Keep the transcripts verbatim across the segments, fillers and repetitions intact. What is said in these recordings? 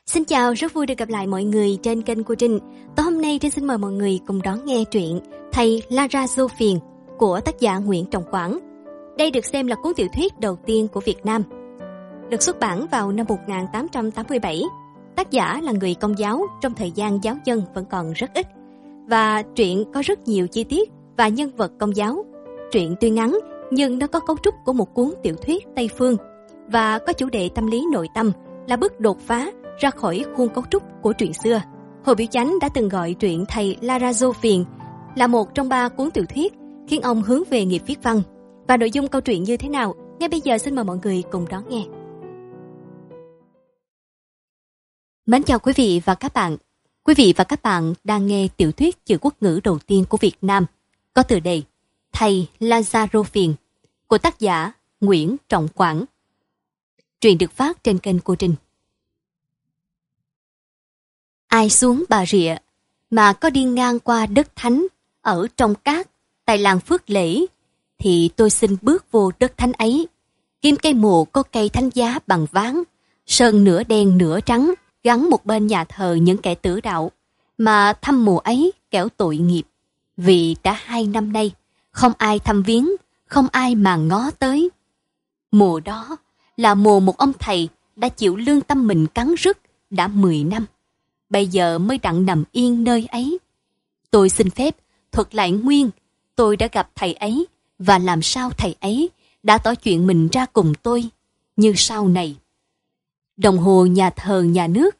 Xin chào, rất vui được gặp lại mọi người trên kênh của Trinh. Tối hôm nay Trinh xin mời mọi người cùng đón nghe truyện Thầy Lara Dô Phiền của tác giả Nguyễn Trọng Quảng. Đây được xem là cuốn tiểu thuyết đầu tiên của Việt Nam. Được xuất bản vào năm một nghìn tám trăm tám mươi bảy. Tác giả là người Công giáo trong thời gian giáo dân vẫn còn rất ít. Và truyện có rất nhiều chi tiết và nhân vật Công giáo. Truyện tuy ngắn nhưng nó có cấu trúc của một cuốn tiểu thuyết Tây Phương và có chủ đề tâm lý nội tâm là bước đột phá ra khỏi khuôn cấu trúc của truyện xưa. Hồ Biểu Chánh đã từng gọi truyện Thầy Lara Dô Phiền là một trong ba cuốn tiểu thuyết khiến ông hướng về nghiệp viết văn. Và nội dung câu chuyện như thế nào? Ngay bây giờ xin mời mọi người cùng đón nghe. Mến chào quý vị và các bạn. Quý vị và các bạn đang nghe tiểu thuyết chữ quốc ngữ đầu tiên của Việt Nam có tựa đề Thầy Lara Dô Phiền của tác giả Nguyễn Trọng Quảng. Truyện được phát trên kênh của Trinh. Ai xuống Bà Rịa mà có đi ngang qua đất thánh ở trong cát tại làng Phước Lễ thì tôi xin bước vô đất thánh ấy, kim cây mồ có cây thánh giá bằng ván, sơn nửa đen nửa trắng, gắn một bên nhà thờ những kẻ tử đạo, mà thăm mồ ấy kẻo tội nghiệp, vì đã hai năm nay không ai thăm viếng, không ai mà ngó tới. Mồ đó là mồ một ông thầy đã chịu lương tâm mình cắn rứt đã mười năm. Bây giờ mới đặng nằm yên nơi ấy. Tôi xin phép thuật lại nguyên tôi đã gặp thầy ấy và làm sao thầy ấy đã tỏ chuyện mình ra cùng tôi như sau này. Đồng hồ nhà thờ nhà nước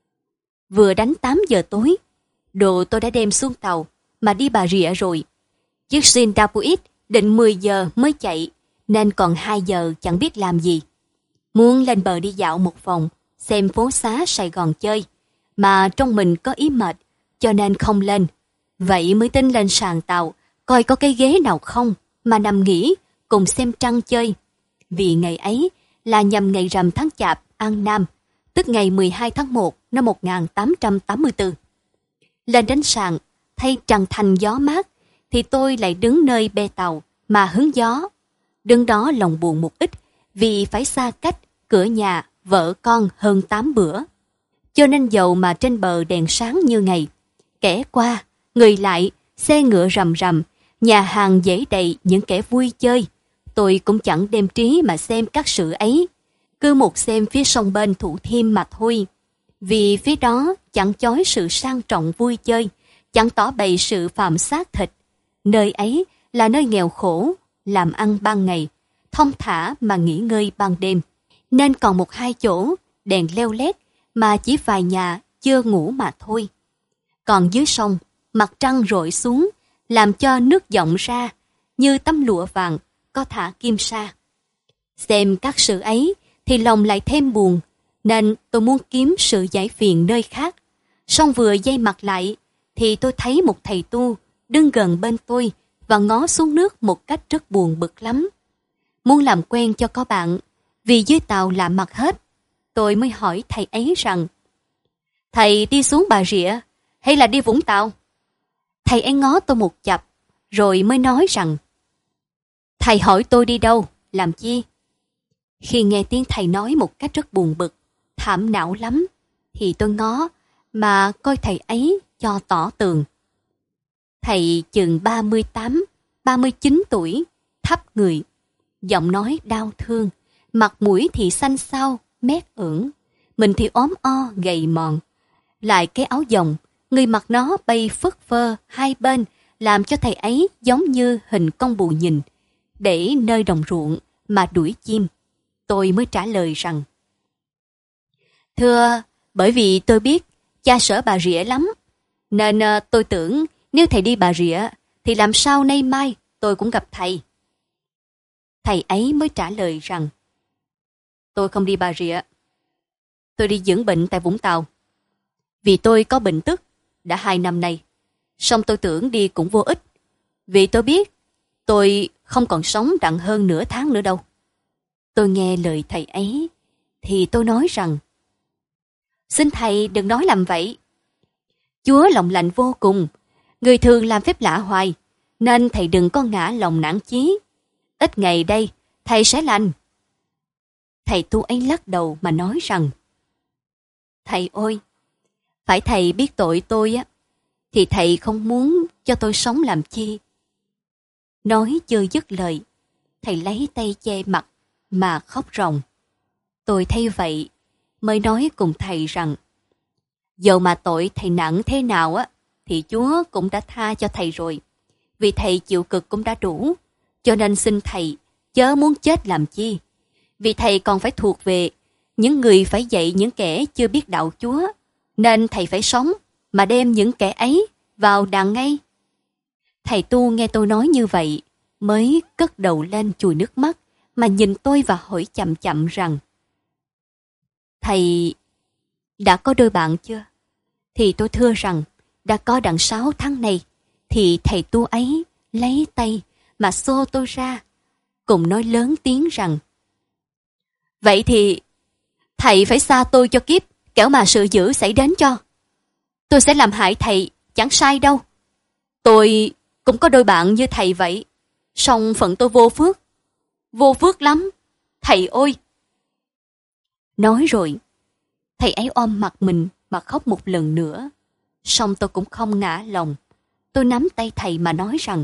vừa đánh tám giờ tối, đồ tôi đã đem xuống tàu mà đi Bà Rịa rồi. Chiếc Sindapuit định mười giờ mới chạy nên còn hai giờ chẳng biết làm gì. Muốn lên bờ đi dạo một vòng xem phố xá Sài Gòn chơi, mà trong mình có ý mệt, cho nên không lên. Vậy mới tính lên sàn tàu, coi có cái ghế nào không, mà nằm nghỉ, cùng xem trăng chơi. Vì ngày ấy là nhằm ngày rằm tháng Chạp, An Nam, tức ngày mười hai tháng một năm một nghìn tám trăm tám mươi tư. Lên đến sàn, thấy trăng thanh gió mát, thì tôi lại đứng nơi be tàu, mà hứng gió. Đứng đó lòng buồn một ít, vì phải xa cách, cửa nhà, vợ con hơn tám bữa. Cho nên dầu mà trên bờ đèn sáng như ngày, kẻ qua, người lại, xe ngựa rầm rầm, nhà hàng dễ đầy những kẻ vui chơi. Tôi cũng chẳng đem trí mà xem các sự ấy, cứ một xem phía sông bên Thủ Thiêm mà thôi. Vì phía đó chẳng chói sự sang trọng vui chơi, chẳng tỏ bày sự phàm xác thịt. Nơi ấy là nơi nghèo khổ, làm ăn ban ngày, thong thả mà nghỉ ngơi ban đêm. Nên còn một hai chỗ, đèn leo lét, mà chỉ vài nhà chưa ngủ mà thôi. Còn dưới sông, mặt trăng rọi xuống, làm cho nước vọng ra, như tấm lụa vàng, có thả kim sa. Xem các sự ấy, thì lòng lại thêm buồn, nên tôi muốn kiếm sự giải phiền nơi khác. Song vừa dây mặt lại, thì tôi thấy một thầy tu đứng gần bên tôi và ngó xuống nước một cách rất buồn bực lắm. Muốn làm quen cho có bạn, vì dưới tàu lạ mặt hết, tôi mới hỏi thầy ấy rằng: Thầy đi xuống Bà Rịa hay là đi Vũng Tàu? Thầy ấy ngó tôi một chặp, rồi mới nói rằng: Thầy hỏi tôi đi đâu, làm chi? Khi nghe tiếng thầy nói một cách rất buồn bực, thảm não lắm, thì tôi ngó mà coi thầy ấy cho tỏ tường. Thầy chừng ba mươi tám, ba mươi chín tuổi, thấp người, giọng nói đau thương, mặt mũi thì xanh xao, mét ửng, mình thì ốm o, gầy mòn. Lại cái áo dòng, người mặc nó bay phất phơ hai bên, làm cho thầy ấy giống như hình con bù nhìn, để nơi đồng ruộng mà đuổi chim. Tôi mới trả lời rằng: Thưa, bởi vì tôi biết cha sở Bà Rịa lắm, nên uh, tôi tưởng nếu thầy đi Bà Rịa, thì làm sao nay mai tôi cũng gặp thầy. Thầy ấy mới trả lời rằng: Tôi không đi Bà Rịa. Tôi đi dưỡng bệnh tại Vũng Tàu. Vì tôi có bệnh tức đã hai năm nay. Song tôi tưởng đi cũng vô ích, vì tôi biết tôi không còn sống đặng hơn nửa tháng nữa đâu. Tôi nghe lời thầy ấy, thì tôi nói rằng: Xin thầy đừng nói làm vậy. Chúa lòng lành vô cùng, người thường làm phép lạ hoài, nên thầy đừng có ngã lòng nản chí. Ít ngày đây, thầy sẽ lành. Thầy tu ấy lắc đầu mà nói rằng: Thầy ơi, phải thầy biết tội tôi á, thì thầy không muốn cho tôi sống làm chi. Nói chưa dứt lời, thầy lấy tay che mặt mà khóc ròng. Tôi thấy vậy, mới nói cùng thầy rằng, dầu mà tội thầy nặng thế nào á, thì Chúa cũng đã tha cho thầy rồi. Vì thầy chịu cực cũng đã đủ, cho nên xin thầy chớ muốn chết làm chi. Vì thầy còn phải thuộc về những người phải dạy những kẻ chưa biết đạo Chúa, nên thầy phải sống mà đem những kẻ ấy vào đàn ngay. Thầy tu nghe tôi nói như vậy, mới cất đầu lên chùi nước mắt, mà nhìn tôi và hỏi chậm chậm rằng, thầy đã có đôi bạn chưa? Thì tôi thưa rằng, đã có đặng sáu tháng này. Thì thầy tu ấy lấy tay mà xô tôi ra, cùng nói lớn tiếng rằng, vậy thì thầy phải xa tôi cho kiếp, kẻo mà sự dữ xảy đến cho. Tôi sẽ làm hại thầy, chẳng sai đâu. Tôi cũng có đôi bạn như thầy vậy, song phận tôi vô phước, vô phước lắm, thầy ơi. Nói rồi, thầy ấy ôm mặt mình mà khóc một lần nữa, song tôi cũng không ngã lòng. Tôi nắm tay thầy mà nói rằng,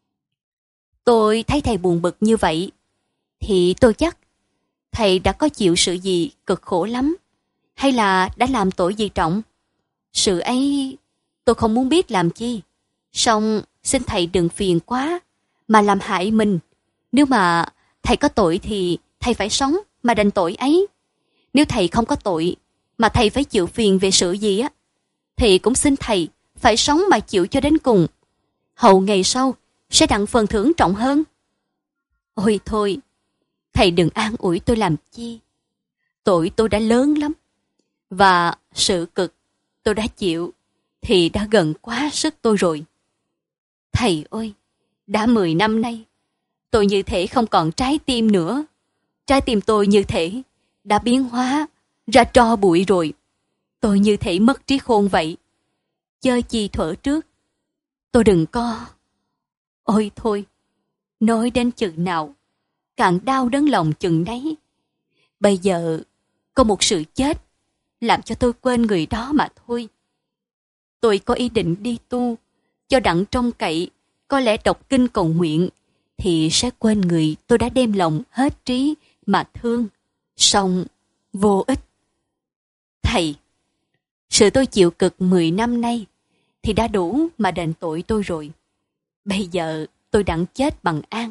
tôi thấy thầy buồn bực như vậy, thì tôi chắc thầy đã có chịu sự gì cực khổ lắm, hay là đã làm tội gì trọng. Sự ấy tôi không muốn biết làm chi, song xin thầy đừng phiền quá mà làm hại mình. Nếu mà thầy có tội thì thầy phải sống mà đền tội ấy. Nếu thầy không có tội mà thầy phải chịu phiền về sự gì á, thì cũng xin thầy phải sống mà chịu cho đến cùng. Hậu ngày sau sẽ đặng phần thưởng trọng hơn. Ôi thôi, thầy đừng an ủi tôi làm chi. Tội tôi đã lớn lắm, và sự cực tôi đã chịu thì đã gần quá sức tôi rồi. Thầy ơi, đã mười năm nay, tôi như thể không còn trái tim nữa. Trái tim tôi như thể đã biến hóa ra tro bụi rồi. Tôi như thể mất trí khôn vậy. Chớ chi thuở trước, tôi đừng có. Ôi thôi, nói đến chừng nào, càng đau đớn lòng chừng đấy. Bây giờ, có một sự chết, làm cho tôi quên người đó mà thôi. Tôi có ý định đi tu, cho đặng trông cậy, có lẽ đọc kinh cầu nguyện, thì sẽ quên người tôi đã đem lòng hết trí mà thương, song vô ích. Thầy, sự tôi chịu cực mười năm nay, thì đã đủ mà đền tội tôi rồi. Bây giờ tôi đặng chết bằng an.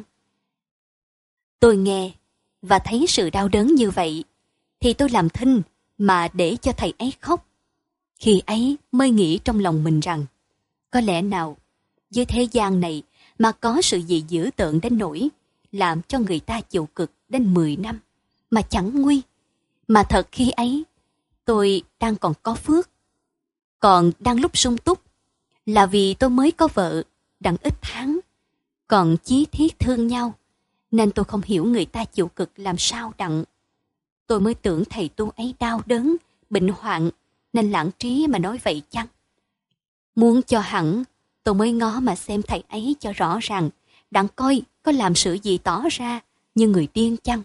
Tôi nghe và thấy sự đau đớn như vậy, thì tôi làm thinh mà để cho thầy ấy khóc. Khi ấy mới nghĩ trong lòng mình rằng, có lẽ nào dưới thế gian này mà có sự gì dữ tợn đến nỗi làm cho người ta chịu cực đến mười năm mà chẳng nguy. Mà thật khi ấy tôi đang còn có phước, còn đang lúc sung túc, là vì tôi mới có vợ đặng ít tháng, còn chí thiết thương nhau, nên tôi không hiểu người ta chịu cực làm sao đặng. Tôi mới tưởng thầy tu ấy đau đớn, bệnh hoạn, nên lãng trí mà nói vậy chăng? Muốn cho hẳn, tôi mới ngó mà xem thầy ấy cho rõ ràng, đặng coi có làm sự gì tỏ ra như người điên chăng.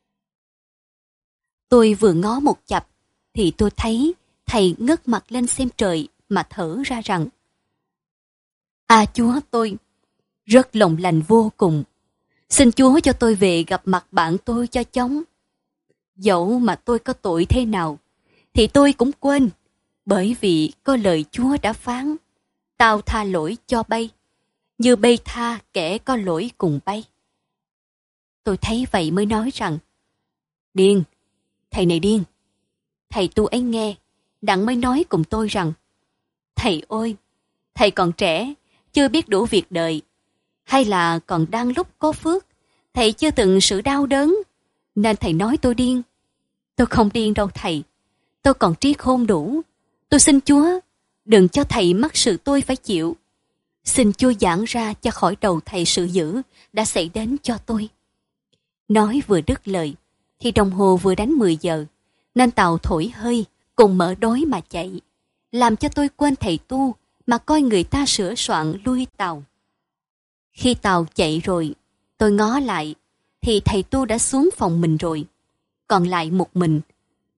Tôi vừa ngó một chập, thì tôi thấy thầy ngước mặt lên xem trời mà thở ra rằng, À Chúa tôi, rất lòng lành vô cùng. Xin Chúa cho tôi về gặp mặt bạn tôi cho chóng. Dẫu mà tôi có tội thế nào, thì tôi cũng quên, bởi vì có lời Chúa đã phán, tao tha lỗi cho bay, như bay tha kẻ có lỗi cùng bay. Tôi thấy vậy mới nói rằng, điên, thầy này điên. Thầy tu ấy nghe, đặng mới nói cùng tôi rằng, thầy ơi, thầy còn trẻ, chưa biết đủ việc đời, hay là còn đang lúc có phước, thầy chưa từng sự đau đớn, nên thầy nói tôi điên. Tôi không điên đâu thầy, tôi còn trí khôn đủ. Tôi xin Chúa, đừng cho thầy mắc sự tôi phải chịu. Xin Chúa giảng ra cho khỏi đầu thầy sự dữ đã xảy đến cho tôi. Nói vừa đứt lời, thì đồng hồ vừa đánh mười giờ, nên tàu thổi hơi, cùng mở đối mà chạy, làm cho tôi quên thầy tu, mà coi người ta sửa soạn lui tàu. Khi tàu chạy rồi, tôi ngó lại, thì thầy tu đã xuống phòng mình rồi. Còn lại một mình,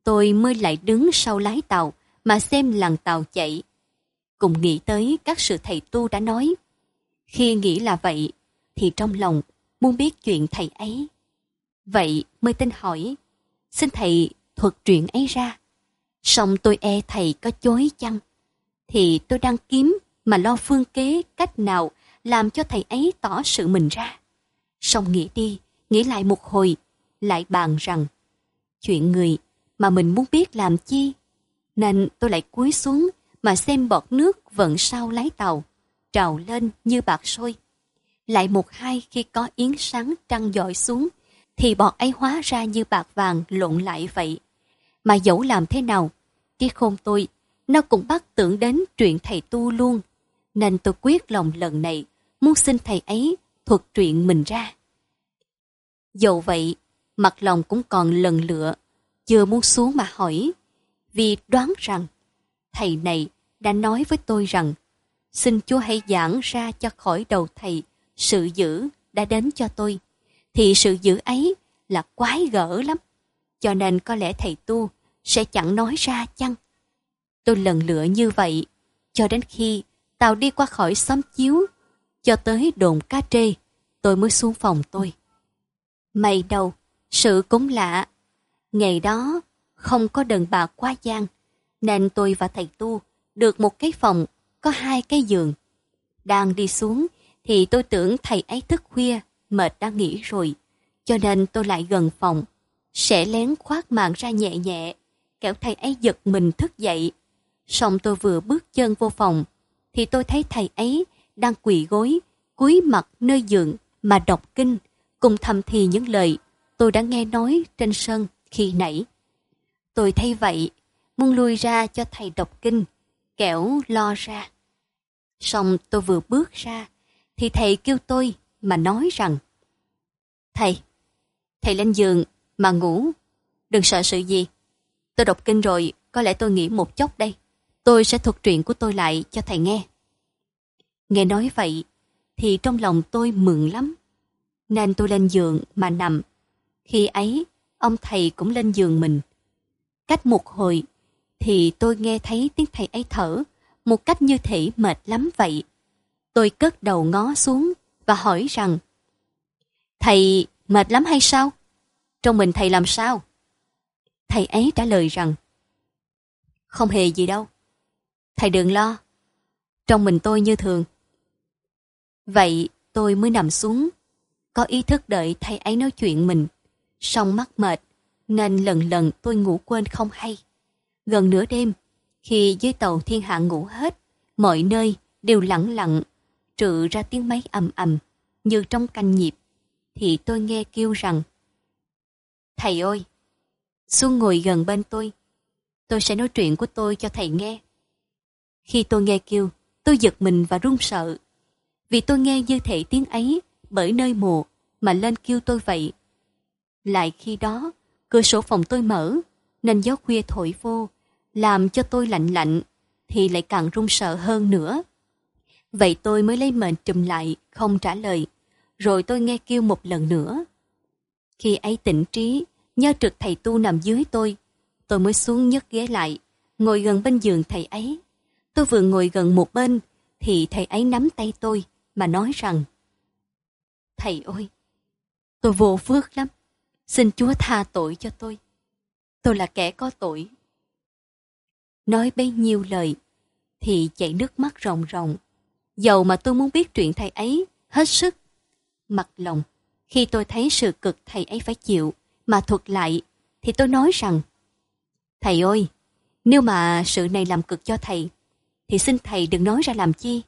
tôi mới lại đứng sau lái tàu mà xem làn tàu chạy. Cùng nghĩ tới các sự thầy tu đã nói. Khi nghĩ là vậy, thì trong lòng muốn biết chuyện thầy ấy. Vậy mới tin hỏi, xin thầy thuật chuyện ấy ra. Song tôi e thầy có chối chăng, thì tôi đang kiếm mà lo phương kế cách nào làm cho thầy ấy tỏ sự mình ra. Song nghĩ đi, nghĩ lại một hồi, lại bàn rằng chuyện người mà mình muốn biết làm chi, nên tôi lại cúi xuống mà xem bọt nước vận sau lái tàu trào lên như bạc sôi. Lại một hai khi có yến sáng trăng dọi xuống, thì bọt ấy hóa ra như bạc vàng lộn lại vậy. Mà dẫu làm thế nào, trí khôn tôi nó cũng bắt tưởng đến chuyện thầy tu luôn, nên tôi quyết lòng lần này muốn xin thầy ấy thuật chuyện mình ra. Dẫu vậy, mặt lòng cũng còn lần lựa, chưa muốn xuống mà hỏi, vì đoán rằng thầy này đã nói với tôi rằng xin Chúa hãy giảng ra cho khỏi đầu thầy sự dữ đã đến cho tôi, thì sự dữ ấy là quái gở lắm, cho nên có lẽ thầy tu sẽ chẳng nói ra chăng. Tôi lần lựa như vậy, cho đến khi tàu đi qua khỏi xóm chiếu, cho tới đồn cá trê, tôi mới xuống phòng tôi. May đâu, sự cũng lạ. Ngày đó, không có đàn bà quá gian, nên tôi và thầy tu được một cái phòng, có hai cái giường. Đang đi xuống, thì tôi tưởng thầy ấy thức khuya, mệt đã nghỉ rồi, cho nên tôi lại gần phòng, sẽ lén khoác màn ra nhẹ nhẹ, kẻo thầy ấy giật mình thức dậy. Xong tôi vừa bước chân vô phòng, thì tôi thấy thầy ấy đang quỳ gối, cúi mặt nơi giường mà đọc kinh, cùng thầm thì những lời tôi đã nghe nói trên sân khi nãy. Tôi thấy vậy, muốn lui ra cho thầy đọc kinh, kẻo lo ra. Xong tôi vừa bước ra, thì thầy kêu tôi mà nói rằng: Thầy, thầy lên giường mà ngủ, đừng sợ sự gì. Tôi đọc kinh rồi, có lẽ tôi nghỉ một chốc đây. Tôi sẽ thuật chuyện của tôi lại cho thầy nghe. Nghe nói vậy, thì trong lòng tôi mừng lắm, nên tôi lên giường mà nằm. Khi ấy, ông thầy cũng lên giường mình. Cách một hồi, thì tôi nghe thấy tiếng thầy ấy thở, một cách như thể mệt lắm vậy. Tôi cất đầu ngó xuống và hỏi rằng: Thầy mệt lắm hay sao? Trong mình thầy làm sao? Thầy ấy trả lời rằng: Không hề gì đâu. Thầy đừng lo. Trong mình tôi như thường. Vậy tôi mới nằm xuống, có ý thức đợi thầy ấy nói chuyện mình. Song mắt mệt, nên lần lần tôi ngủ quên không hay. Gần nửa đêm, khi dưới tàu thiên hạ ngủ hết, mọi nơi đều lặng lặng, trừ ra tiếng máy ầm ầm như trong canh nhịp, thì tôi nghe kêu rằng: Thầy ơi, xuống ngồi gần bên tôi, tôi sẽ nói chuyện của tôi cho thầy nghe. Khi tôi nghe kêu, tôi giật mình và run sợ, vì tôi nghe như thể tiếng ấy bởi nơi mồ mà lên kêu tôi vậy. Lại khi đó, cửa sổ phòng tôi mở, nên gió khuya thổi vô, làm cho tôi lạnh lạnh, thì lại càng run sợ hơn nữa. Vậy tôi mới lấy mền trùm lại, không trả lời. Rồi tôi nghe kêu một lần nữa. Khi ấy tỉnh trí, nhớ trực thầy tu nằm dưới tôi, tôi mới xuống nhấc ghế lại, ngồi gần bên giường thầy ấy. Tôi vừa ngồi gần một bên, thì thầy ấy nắm tay tôi mà nói rằng: Thầy ơi, tôi vô phước lắm, xin Chúa tha tội cho tôi. Tôi là kẻ có tội. Nói bấy nhiêu lời, thì chảy nước mắt ròng ròng. Dầu mà tôi muốn biết chuyện thầy ấy hết sức. Mặt lòng, khi tôi thấy sự cực thầy ấy phải chịu mà thuật lại, thì tôi nói rằng: Thầy ơi, nếu mà sự này làm cực cho thầy, thì xin thầy đừng nói ra làm chi.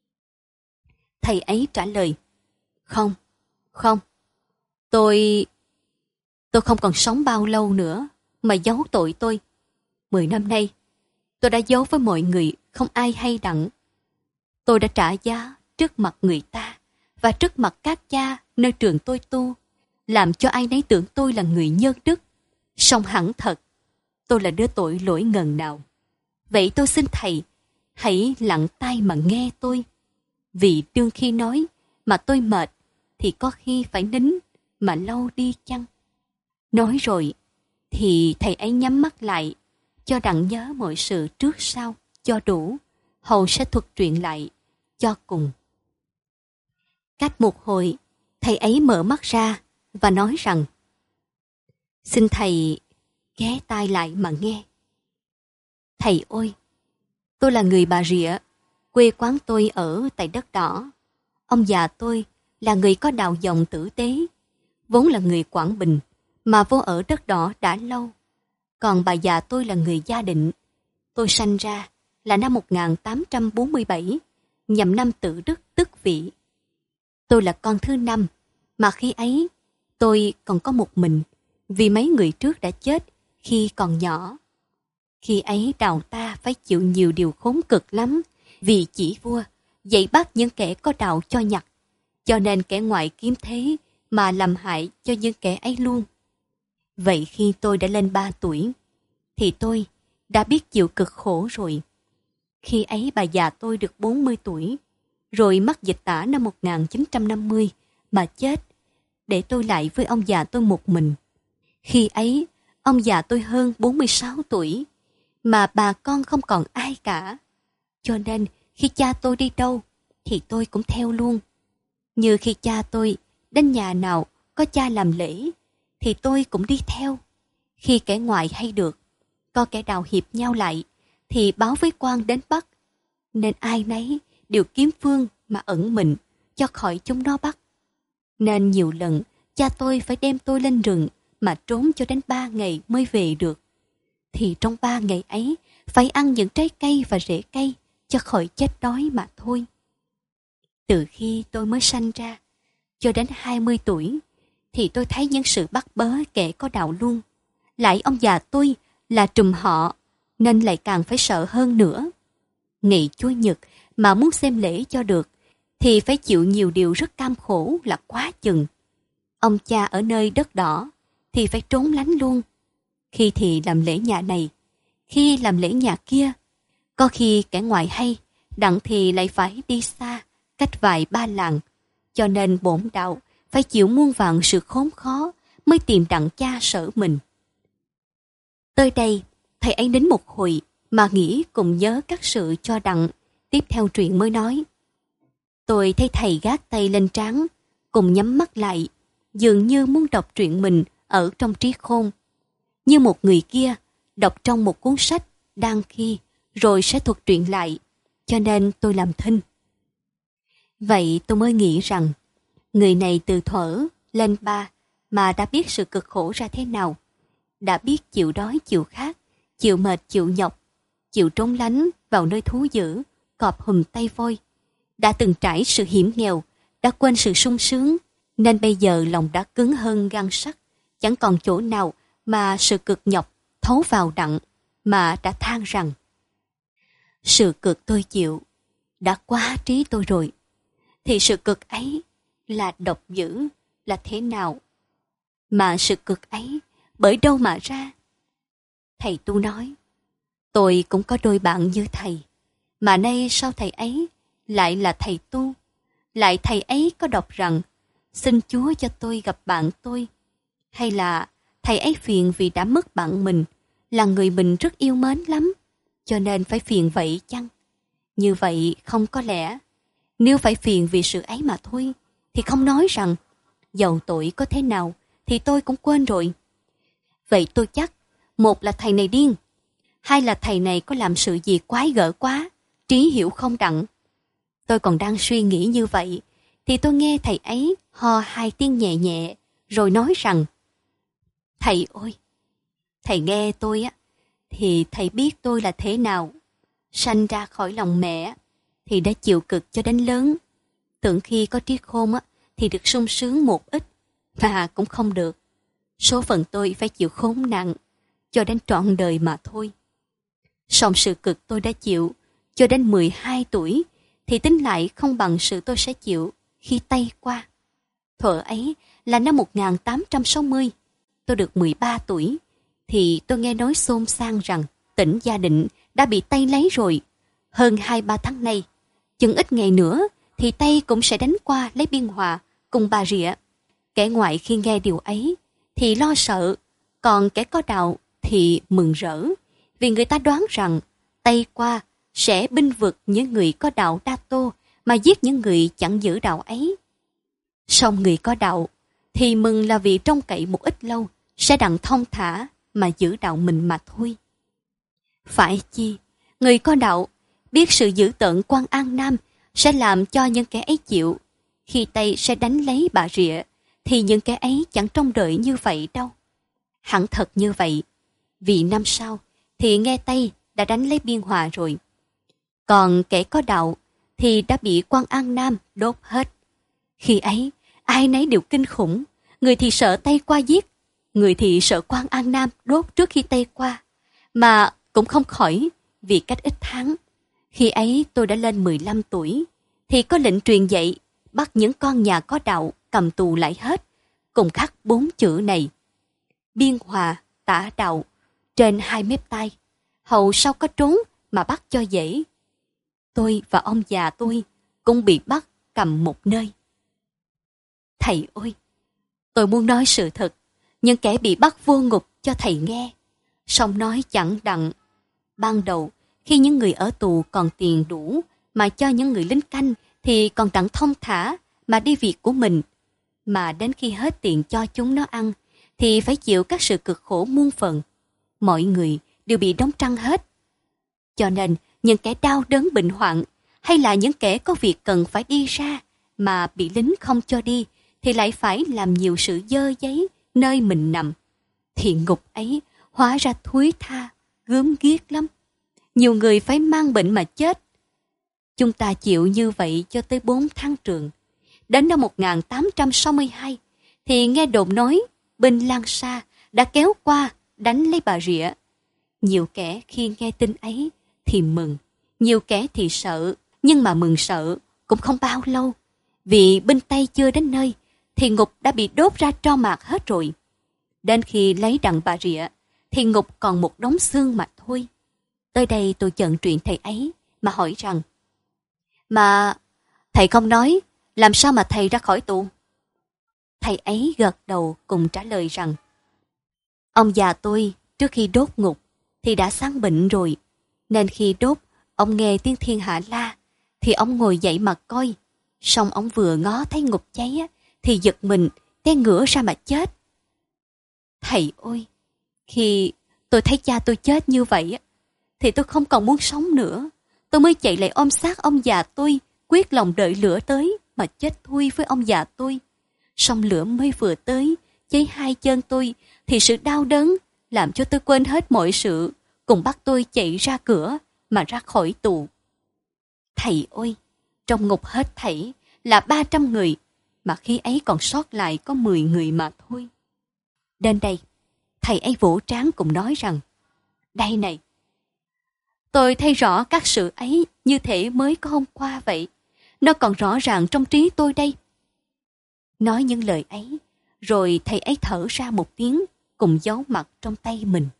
Thầy ấy trả lời: Không, không, tôi... Tôi không còn sống bao lâu nữa mà giấu tội tôi. Mười năm nay, tôi đã giấu với mọi người, không ai hay đặng. Tôi đã trả giá trước mặt người ta và trước mặt các cha nơi trường tôi tu, làm cho ai nấy tưởng tôi là người nhân đức. Song hẳn thật, tôi là đứa tội lỗi ngần nào. Vậy tôi xin thầy, hãy lặng tai mà nghe tôi. Vì đương khi nói mà tôi mệt, thì có khi phải nín mà lâu đi chăng. Nói rồi, thì thầy ấy nhắm mắt lại, cho đặng nhớ mọi sự trước sau, cho đủ, hầu sẽ thuật truyện lại, cho cùng. Cách một hồi, thầy ấy mở mắt ra và nói rằng: Xin thầy ghé tai lại mà nghe. Thầy ơi, tôi là người Bà Rịa, quê quán tôi ở tại đất đỏ. Ông già tôi là người có đạo dòng tử tế, vốn là người Quảng Bình, mà vô ở đất đỏ đã lâu. Còn bà già tôi là người Gia Định. Tôi sanh ra là năm một nghìn tám trăm bốn mươi bảy, nhằm năm Tự Đức tức Vị. Tôi là con thứ năm, mà khi ấy tôi còn có một mình, vì mấy người trước đã chết khi còn nhỏ. Khi ấy đào ta phải chịu nhiều điều khốn cực lắm, vì chỉ vua dạy bắt những kẻ có đạo cho nhặt, cho nên kẻ ngoại kiếm thế mà làm hại cho những kẻ ấy luôn. Vậy khi tôi đã lên ba tuổi, thì tôi đã biết chịu cực khổ rồi. Khi ấy bà già tôi được bốn mươi tuổi, rồi mắc dịch tả năm một nghìn chín trăm năm mươi mà chết, để tôi lại với ông già tôi một mình. Khi ấy, ông già tôi hơn bốn mươi sáu tuổi, mà bà con không còn ai cả. Cho nên khi cha tôi đi đâu, thì tôi cũng theo luôn. Như khi cha tôi đến nhà nào có cha làm lễ, thì tôi cũng đi theo. Khi kẻ ngoại hay được, có kẻ đào hiệp nhau lại, thì báo với quan đến bắt. Nên ai nấy đều kiếm phương mà ẩn mình, cho khỏi chúng nó bắt. Nên nhiều lần cha tôi phải đem tôi lên rừng mà trốn cho đến ba ngày mới về được. Thì trong ba ngày ấy phải ăn những trái cây và rễ cây, cho khỏi chết đói mà thôi. Từ khi tôi mới sanh ra cho đến hai mươi tuổi, thì tôi thấy những sự bắt bớ kẻ có đạo luôn. Lại ông già tôi là trùm họ, nên lại càng phải sợ hơn nữa. Ngày Chúa Nhật mà muốn xem lễ cho được, thì phải chịu nhiều điều rất cam khổ là quá chừng. Ông cha ở nơi đất đỏ, thì phải trốn lánh luôn. Khi thì làm lễ nhà này, khi làm lễ nhà kia. Có khi kẻ ngoại hay, đặng thì lại phải đi xa, cách vài ba làng. Cho nên bổn đạo phải chịu muôn vàn sự khốn khó mới tìm đặng cha sở mình. Tới đây, thầy ấy đến một hồi mà nghĩ cùng nhớ các sự cho đặng. Tiếp theo truyện mới nói: Tôi thấy thầy gác tay lên trán, cùng nhắm mắt lại, dường như muốn đọc truyện mình ở trong trí khôn. Như một người kia đọc trong một cuốn sách đang khi, rồi sẽ thuật truyện lại, cho nên tôi làm thinh. Vậy tôi mới nghĩ rằng, người này từ thuở lên ba mà đã biết sự cực khổ ra thế nào, đã biết chịu đói chịu khát, chịu mệt chịu nhọc, chịu trốn lánh vào nơi thú dữ, cọp hùm tay voi, đã từng trải sự hiểm nghèo, đã quên sự sung sướng, nên bây giờ lòng đã cứng hơn gang sắt, chẳng còn chỗ nào mà sự cực nhọc thấu vào đặng, mà đã than rằng: Sự cực tôi chịu đã quá trí tôi rồi, thì sự cực ấy là độc dữ là thế nào? Mà sự cực ấy bởi đâu mà ra? Thầy tu nói: Tôi cũng có đôi bạn như thầy, mà nay sao thầy ấy lại là thầy tu? Lại thầy ấy có đọc rằng: Xin Chúa cho tôi gặp bạn tôi. Hay là thầy ấy phiền vì đã mất bạn mình, là người mình rất yêu mến lắm, cho nên phải phiền vậy chăng? Như vậy không có lẽ. Nếu phải phiền vì sự ấy mà thôi, thì không nói rằng dầu tội có thế nào thì tôi cũng quên rồi. Vậy tôi chắc, một là thầy này điên, hai là thầy này có làm sự gì quái gở quá, trí hiểu không đặng. Tôi còn đang suy nghĩ như vậy, thì tôi nghe thầy ấy ho hai tiếng nhẹ nhẹ, rồi nói rằng: Thầy ơi, thầy nghe tôi á, thì thầy biết tôi là thế nào. Sanh ra khỏi lòng mẹ, thì đã chịu cực cho đến lớn. Tưởng khi có trí khôn á, thì được sung sướng một ít, mà cũng không được. Số phận tôi phải chịu khốn nạn, cho đến trọn đời mà thôi. Song sự cực tôi đã chịu, cho đến mười hai tuổi, thì tính lại không bằng sự tôi sẽ chịu khi Tây qua. Thuở ấy là năm một nghìn tám trăm sáu mươi, tôi được mười ba tuổi, thì tôi nghe nói xôn xang rằng tỉnh Gia Định đã bị Tây lấy rồi. Hơn hai ba tháng nay, chừng ít ngày nữa, thì Tây cũng sẽ đánh qua lấy Biên Hòa cùng Bà Rịa. Kẻ ngoại khi nghe điều ấy, thì lo sợ, Còn kẻ có đạo thì mừng rỡ, vì người ta đoán rằng Tây qua sẽ binh vực những người có đạo Đa Tô mà giết những người chẳng giữ đạo ấy. Song người có đạo thì mừng là vì trông cậy một ít lâu sẽ đặng thông thả mà giữ đạo mình mà thôi. Phải chi, người có đạo biết sự dữ tợn quan An Nam sẽ làm cho những kẻ ấy chịu. Khi Tây sẽ đánh lấy Bà Rịa, thì những kẻ ấy chẳng trông đợi như vậy đâu. Hẳn thật như vậy, vì năm sau thì nghe Tây đã đánh lấy Biên Hòa rồi. Còn kẻ có đạo thì đã bị quan An Nam đốt hết. Khi ấy, ai nấy đều kinh khủng, người thì sợ Tây qua giết, người thì sợ quan An Nam đốt trước khi Tây qua, mà cũng không khỏi vì cách ít tháng. Khi ấy tôi đã lên mười lăm tuổi, thì có lệnh truyền dạy bắt những con nhà có đạo cầm tù lại hết, cùng khắc bốn chữ này: Biên Hòa tả đạo, trên hai mép tay, hầu sau có trốn mà bắt cho dễ. Tôi và ông già tôi cũng bị bắt cầm một nơi. Thầy ơi, tôi muốn nói sự thật, những kẻ bị bắt vô ngục cho thầy nghe, song nói chẳng đặng. Ban đầu, khi những người ở tù còn tiền đủ mà cho những người lính canh, thì còn đặng thông thả mà đi việc của mình. Mà đến khi hết tiền cho chúng nó ăn, thì phải chịu các sự cực khổ muôn phần. Mọi người đều bị đóng trăng hết. Cho nên, những kẻ đau đớn bệnh hoạn, hay là những kẻ có việc cần phải đi ra, mà bị lính không cho đi, thì lại phải làm nhiều sự dơ giấy nơi mình nằm. Thì ngục ấy hóa ra thúi tha, gớm ghiếc lắm. Nhiều người phải mang bệnh mà chết. Chúng ta chịu như vậy cho tới bốn tháng trường. Đến năm một nghìn tám trăm sáu mươi hai, thì nghe đồn nói binh Lan Sa đã kéo qua đánh lấy Bà Rịa. Nhiều kẻ khi nghe tin ấy thì mừng, nhiều kẻ thì sợ, nhưng mà mừng sợ cũng không bao lâu, vì binh Tây chưa đến nơi thì ngục đã bị đốt ra tro mạc hết rồi. Đến khi lấy đặng Bà Rịa thì ngục còn một đống xương mà thôi. Tới đây tôi chợt chuyện thầy ấy mà hỏi rằng: Mà thầy không nói, làm sao mà thầy ra khỏi tù? Thầy ấy gật đầu cùng trả lời rằng: Ông già tôi trước khi đốt ngục thì đã sáng bệnh rồi, nên khi đốt ông nghe tiếng thiên hạ la thì ông ngồi dậy mà coi. Xong ông vừa ngó thấy ngục cháy thì giật mình té ngửa ra mà chết. Thầy ơi, khi tôi thấy cha tôi chết như vậy thì tôi không còn muốn sống nữa. Tôi mới chạy lại ôm sát ông già tôi, quyết lòng đợi lửa tới mà chết thui với ông già tôi. Xong lửa mới vừa tới, cháy hai chân tôi, thì sự đau đớn làm cho tôi quên hết mọi sự, cùng bắt tôi chạy ra cửa mà ra khỏi tù. Thầy ơi, trong ngục hết thảy là ba trăm người, mà khi ấy còn sót lại có mười người mà thôi. Đến đây, thầy ấy vỗ trán cùng nói rằng: Đây này, tôi thấy rõ các sự ấy như thể mới có hôm qua vậy. Nó còn rõ ràng trong trí tôi đây. Nói những lời ấy, rồi thầy ấy thở ra một tiếng, cùng giấu mặt trong tay mình.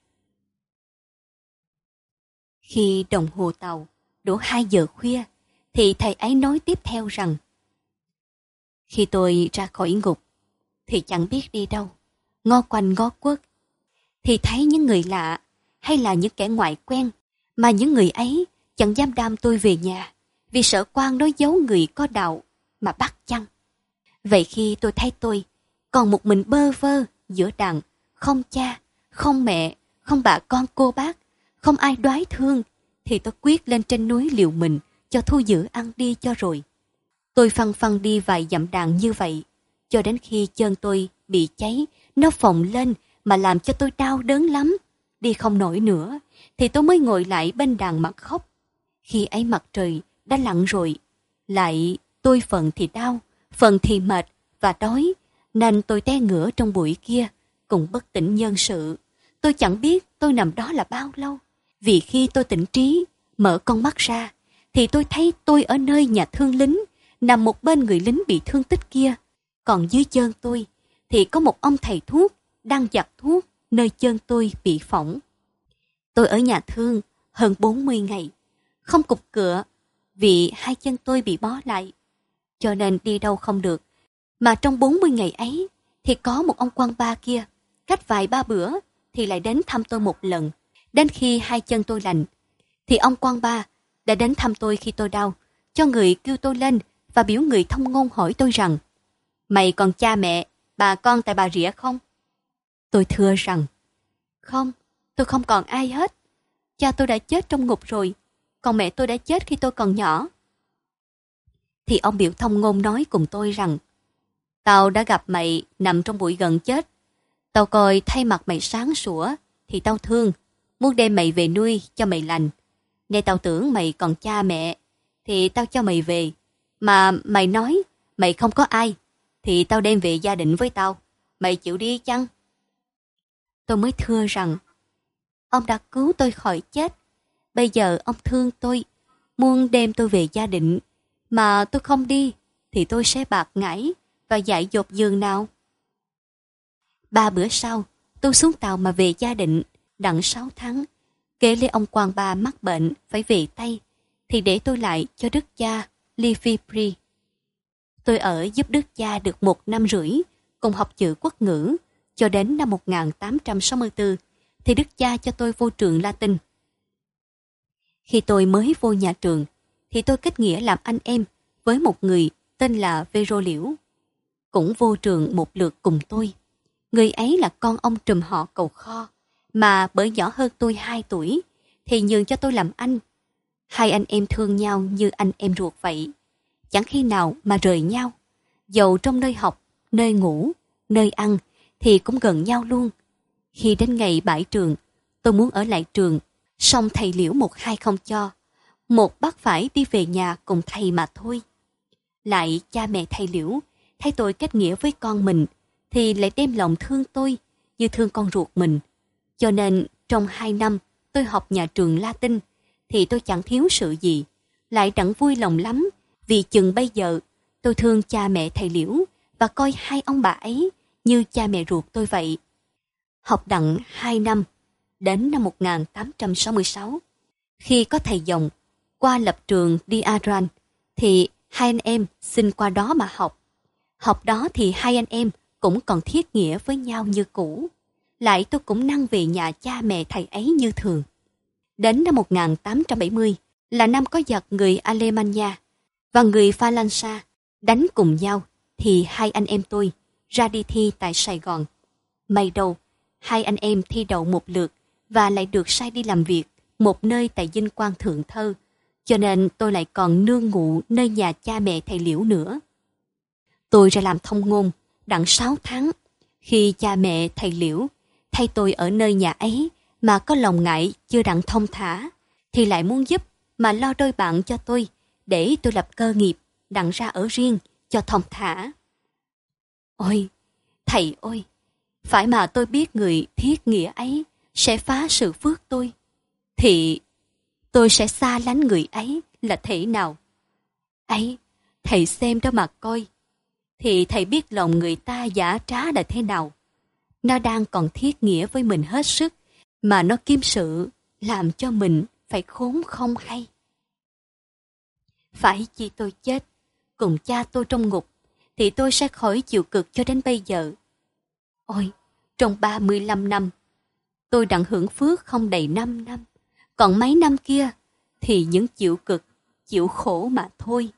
Khi đồng hồ tàu đổ hai giờ khuya, thì thầy ấy nói tiếp theo rằng: Khi tôi ra khỏi ngục, thì chẳng biết đi đâu, ngó quanh ngó quất, thì thấy những người lạ, hay là những kẻ ngoại quen, mà những người ấy chẳng dám đam tôi về nhà, vì sợ quan nói giấu người có đạo mà bắt chăng. Vậy khi tôi thấy tôi còn một mình bơ vơ giữa đàn, không cha, không mẹ, không bà con cô bác, không ai đoái thương, thì tôi quyết lên trên núi liều mình cho thu giữ ăn đi cho rồi. Tôi phăng phăng đi vài dặm đàn như vậy, cho đến khi chân tôi bị cháy, nó phồng lên mà làm cho tôi đau đớn lắm, đi không nổi nữa, thì tôi mới ngồi lại bên đàn mà khóc. Khi ấy mặt trời đã lặn rồi, lại tôi phần thì đau, phần thì mệt và đói, nên tôi té ngửa trong bụi kia, cùng bất tỉnh nhân sự. Tôi chẳng biết tôi nằm đó là bao lâu, vì khi tôi tỉnh trí, mở con mắt ra, thì tôi thấy tôi ở nơi nhà thương lính, nằm một bên người lính bị thương tích kia. Còn dưới chân tôi thì có một ông thầy thuốc đang giặt thuốc nơi chân tôi bị phỏng. Tôi ở nhà thương hơn bốn mươi ngày, không cục cựa, vì hai chân tôi bị bó lại, cho nên đi đâu không được. Mà trong bốn mươi ngày ấy thì có một ông quan ba kia, cách vài ba bữa thì lại đến thăm tôi một lần. Đến khi hai chân tôi lành, thì ông quan ba đã đến thăm tôi khi tôi đau, cho người kêu tôi lên và biểu người thông ngôn hỏi tôi rằng: "Mày còn cha mẹ, bà con tại Bà Rịa không?" Tôi thưa rằng: "Không, tôi không còn ai hết. Cha tôi đã chết trong ngục rồi, còn mẹ tôi đã chết khi tôi còn nhỏ." Thì ông biểu thông ngôn nói cùng tôi rằng: "Tao đã gặp mày nằm trong bụi gần chết. Tao coi thay mặt mày sáng sủa, thì tao thương, muốn đem mày về nuôi cho mày lành. Nay tao tưởng mày còn cha mẹ, thì tao cho mày về. Mà mày nói mày không có ai, thì tao đem về gia đình với tao. Mày chịu đi chăng?" Tôi mới thưa rằng: "Ông đã cứu tôi khỏi chết. Bây giờ ông thương tôi, muốn đem tôi về gia đình. Mà tôi không đi, thì tôi sẽ bạc ngãi và dại dột giường nào?" Ba bữa sau, tôi xuống tàu mà về gia định, đặng sáu tháng. Kể lê ông quan ba mắc bệnh phải về Tây, thì để tôi lại cho đức cha Livipri. Tôi ở giúp đức cha được một năm rưỡi, cùng học chữ quốc ngữ, cho đến năm một nghìn tám trăm sáu mươi tư, thì đức cha cho tôi vô trường Latin. Khi tôi mới vô nhà trường, thì tôi kết nghĩa làm anh em với một người tên là Vero Liễu, cũng vô trường một lượt cùng tôi. Người ấy là con ông trùm họ Cầu Kho, mà bởi nhỏ hơn tôi hai tuổi, thì nhường cho tôi làm anh. Hai anh em thương nhau như anh em ruột vậy, chẳng khi nào mà rời nhau. Dầu trong nơi học, nơi ngủ, nơi ăn, thì cũng gần nhau luôn. Khi đến ngày bãi trường, tôi muốn ở lại trường, song thầy Liễu một hai không cho. Một bắt phải đi về nhà cùng thầy mà thôi. Lại cha mẹ thầy Liễu thấy tôi kết nghĩa với con mình, thì lại đem lòng thương tôi như thương con ruột mình. Cho nên trong hai năm tôi học nhà trường Latin, thì tôi chẳng thiếu sự gì, lại đặng vui lòng lắm, vì chừng bây giờ tôi thương cha mẹ thầy Liễu và coi hai ông bà ấy như cha mẹ ruột tôi vậy. Học đặng hai năm, đến năm một nghìn tám trăm sáu mươi sáu, khi có thầy dòng qua lập trường đi Aran, thì hai anh em xin qua đó mà học. Học đó thì hai anh em cũng còn thiết nghĩa với nhau như cũ. Lại tôi cũng năng về nhà cha mẹ thầy ấy như thường. Đến năm một nghìn tám trăm bảy mươi là năm có giặc người Alemannia và người Phalanxa đánh cùng nhau, thì hai anh em tôi ra đi thi tại Sài Gòn. May đâu, hai anh em thi đậu một lượt và lại được sai đi làm việc một nơi tại Vinh Quang Thượng Thơ, cho nên tôi lại còn nương ngụ nơi nhà cha mẹ thầy Liễu nữa. Tôi ra làm thông ngôn đặng sáu tháng. Khi cha mẹ thầy Liễu thay tôi ở nơi nhà ấy mà có lòng ngại chưa đặng thông thả, thì lại muốn giúp mà lo đôi bạn cho tôi, để tôi lập cơ nghiệp đặng ra ở riêng cho thông thả. Ôi, thầy ơi, phải mà tôi biết người thiết nghĩa ấy sẽ phá sự phước tôi, thì tôi sẽ xa lánh người ấy là thế nào. Ấy, thầy xem đó mà coi, thì thầy biết lòng người ta giả trá là thế nào. Nó đang còn thiết nghĩa với mình hết sức, mà nó kiếm sự làm cho mình phải khốn không hay. Phải chi tôi chết cùng cha tôi trong ngục, thì tôi sẽ khỏi chịu cực cho đến bây giờ. Ôi, trong ba mươi lăm năm, tôi đặng hưởng phước không đầy năm năm, còn mấy năm kia thì những chịu cực, chịu khổ mà thôi.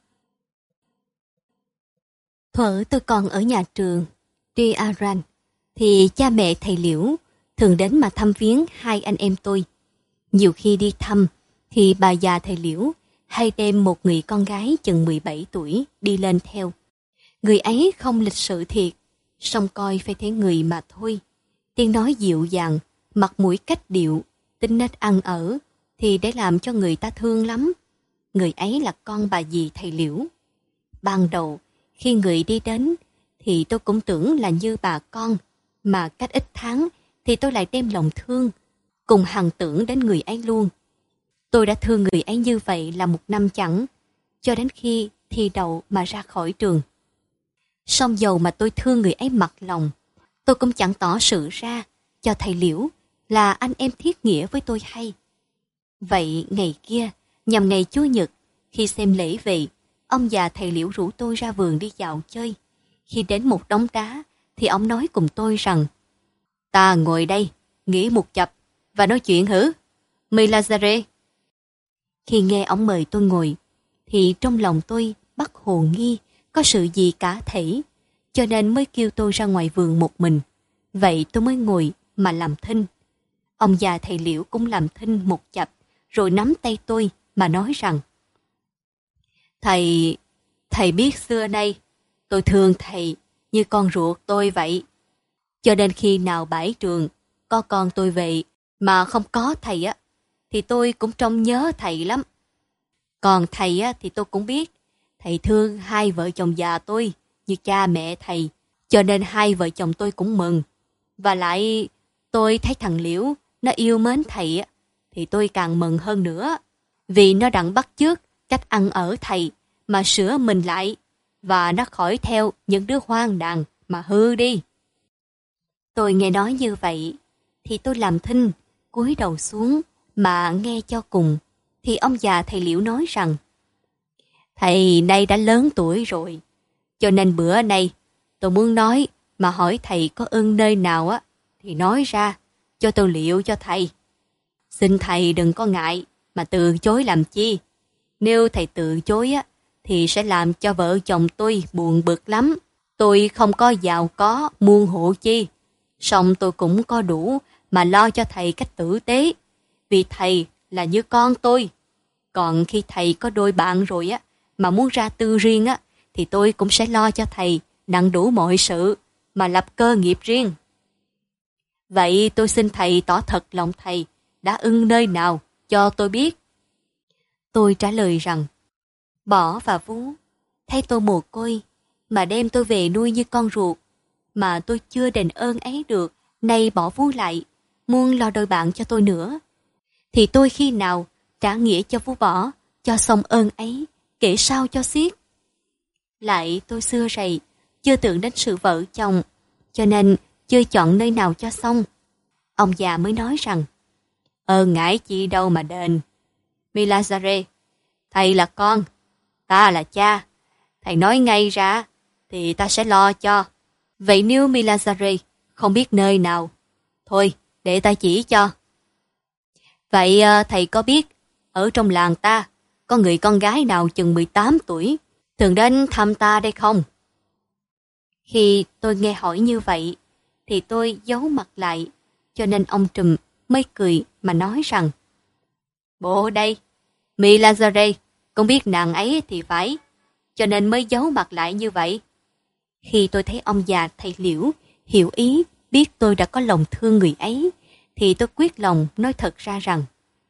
Thuở tôi còn ở nhà trường đi Aran, thì cha mẹ thầy Liễu thường đến mà thăm viếng hai anh em tôi. Nhiều khi đi thăm, thì bà già thầy Liễu hay đem một người con gái chừng mười bảy tuổi đi lên theo. Người ấy không lịch sự thiệt, song coi phải thế người mà thôi. Tiếng nói dịu dàng, mặt mũi cách điệu, tính nết ăn ở, thì để làm cho người ta thương lắm. Người ấy là con bà dì thầy Liễu. Ban đầu, khi người đi đến, thì tôi cũng tưởng là như bà con, mà cách ít tháng thì tôi lại đem lòng thương, cùng hằng tưởng đến người ấy luôn. Tôi đã thương người ấy như vậy là một năm chẳng, cho đến khi thi đậu mà ra khỏi trường. Song dầu mà tôi thương người ấy mặt lòng, tôi cũng chẳng tỏ sự ra cho thầy Liễu là anh em thiết nghĩa với tôi hay. Vậy ngày kia, nhằm ngày Chủ nhật, khi xem lễ về, ông già thầy Liễu rủ tôi ra vườn đi dạo chơi. Khi đến một đống đá, thì ông nói cùng tôi rằng: "Ta ngồi đây, nghỉ một chập và nói chuyện hử? Milazare. Khi nghe ông mời tôi ngồi, thì trong lòng tôi bắt hồ nghi có sự gì cả thể, cho nên mới kêu tôi ra ngoài vườn một mình. Vậy tôi mới ngồi mà làm thinh. Ông già thầy Liễu cũng làm thinh một chập, rồi nắm tay tôi mà nói rằng: Thầy, thầy biết xưa nay, tôi thương thầy như con ruột tôi vậy. Cho nên khi nào bãi trường, có con tôi về mà không có thầy á, thì tôi cũng trông nhớ thầy lắm. Còn thầy á, thì tôi cũng biết, thầy thương hai vợ chồng già tôi như cha mẹ thầy, cho nên hai vợ chồng tôi cũng mừng. Và lại, tôi thấy thằng Liễu nó yêu mến thầy á, thì tôi càng mừng hơn nữa. Vì nó đặng bắt chước cách ăn ở thầy mà sửa mình lại, và nó khỏi theo những đứa hoang đàn mà hư đi. Tôi nghe nói như vậy, thì tôi làm thinh, cúi đầu xuống mà nghe cho cùng. Thì ông già thầy Liễu nói rằng: Thầy nay đã lớn tuổi rồi, cho nên bữa nay tôi muốn nói mà hỏi thầy có ưng nơi nào á, thì nói ra, cho tôi liệu cho thầy. Xin thầy đừng có ngại mà từ chối làm chi. Nếu thầy từ chối á, thì sẽ làm cho vợ chồng tôi buồn bực lắm. Tôi không có giàu có muôn hộ chi, song tôi cũng có đủ mà lo cho thầy cách tử tế, vì thầy là như con tôi. Còn khi thầy có đôi bạn rồi á, mà muốn ra tư riêng á, thì tôi cũng sẽ lo cho thầy đặng đủ mọi sự mà lập cơ nghiệp riêng. Vậy tôi xin thầy tỏ thật lòng thầy đã ưng nơi nào cho tôi biết. Tôi trả lời rằng: Bỏ và Vú, thấy tôi mồ côi mà đem tôi về nuôi như con ruột, mà tôi chưa đền ơn ấy được, nay bỏ Vú lại, muốn lo đôi bạn cho tôi nữa, thì tôi khi nào trả nghĩa cho Vú bỏ, cho xong ơn ấy, kể sao cho xiết. Lại tôi xưa rầy, chưa tưởng đến sự vợ chồng, cho nên chưa chọn nơi nào cho xong. Ông già mới nói rằng: Ơn ngãi chi đâu mà đền. Milazare, thầy là con, ta là cha. Thầy nói ngay ra, thì ta sẽ lo cho. Vậy nếu Milazare không biết nơi nào, thôi, để ta chỉ cho. Vậy thầy có biết, ở trong làng ta, có người con gái nào chừng mười tám tuổi, thường đến thăm ta đây không? Khi tôi nghe hỏi như vậy, thì tôi giấu mặt lại, cho nên ông Trùm mới cười mà nói rằng: Bộ đây, Milazare không biết nàng ấy thì phải, cho nên mới giấu mặt lại như vậy. Khi tôi thấy ông già thầy Liễu hiểu ý, biết tôi đã có lòng thương người ấy, thì tôi quyết lòng nói thật ra rằng: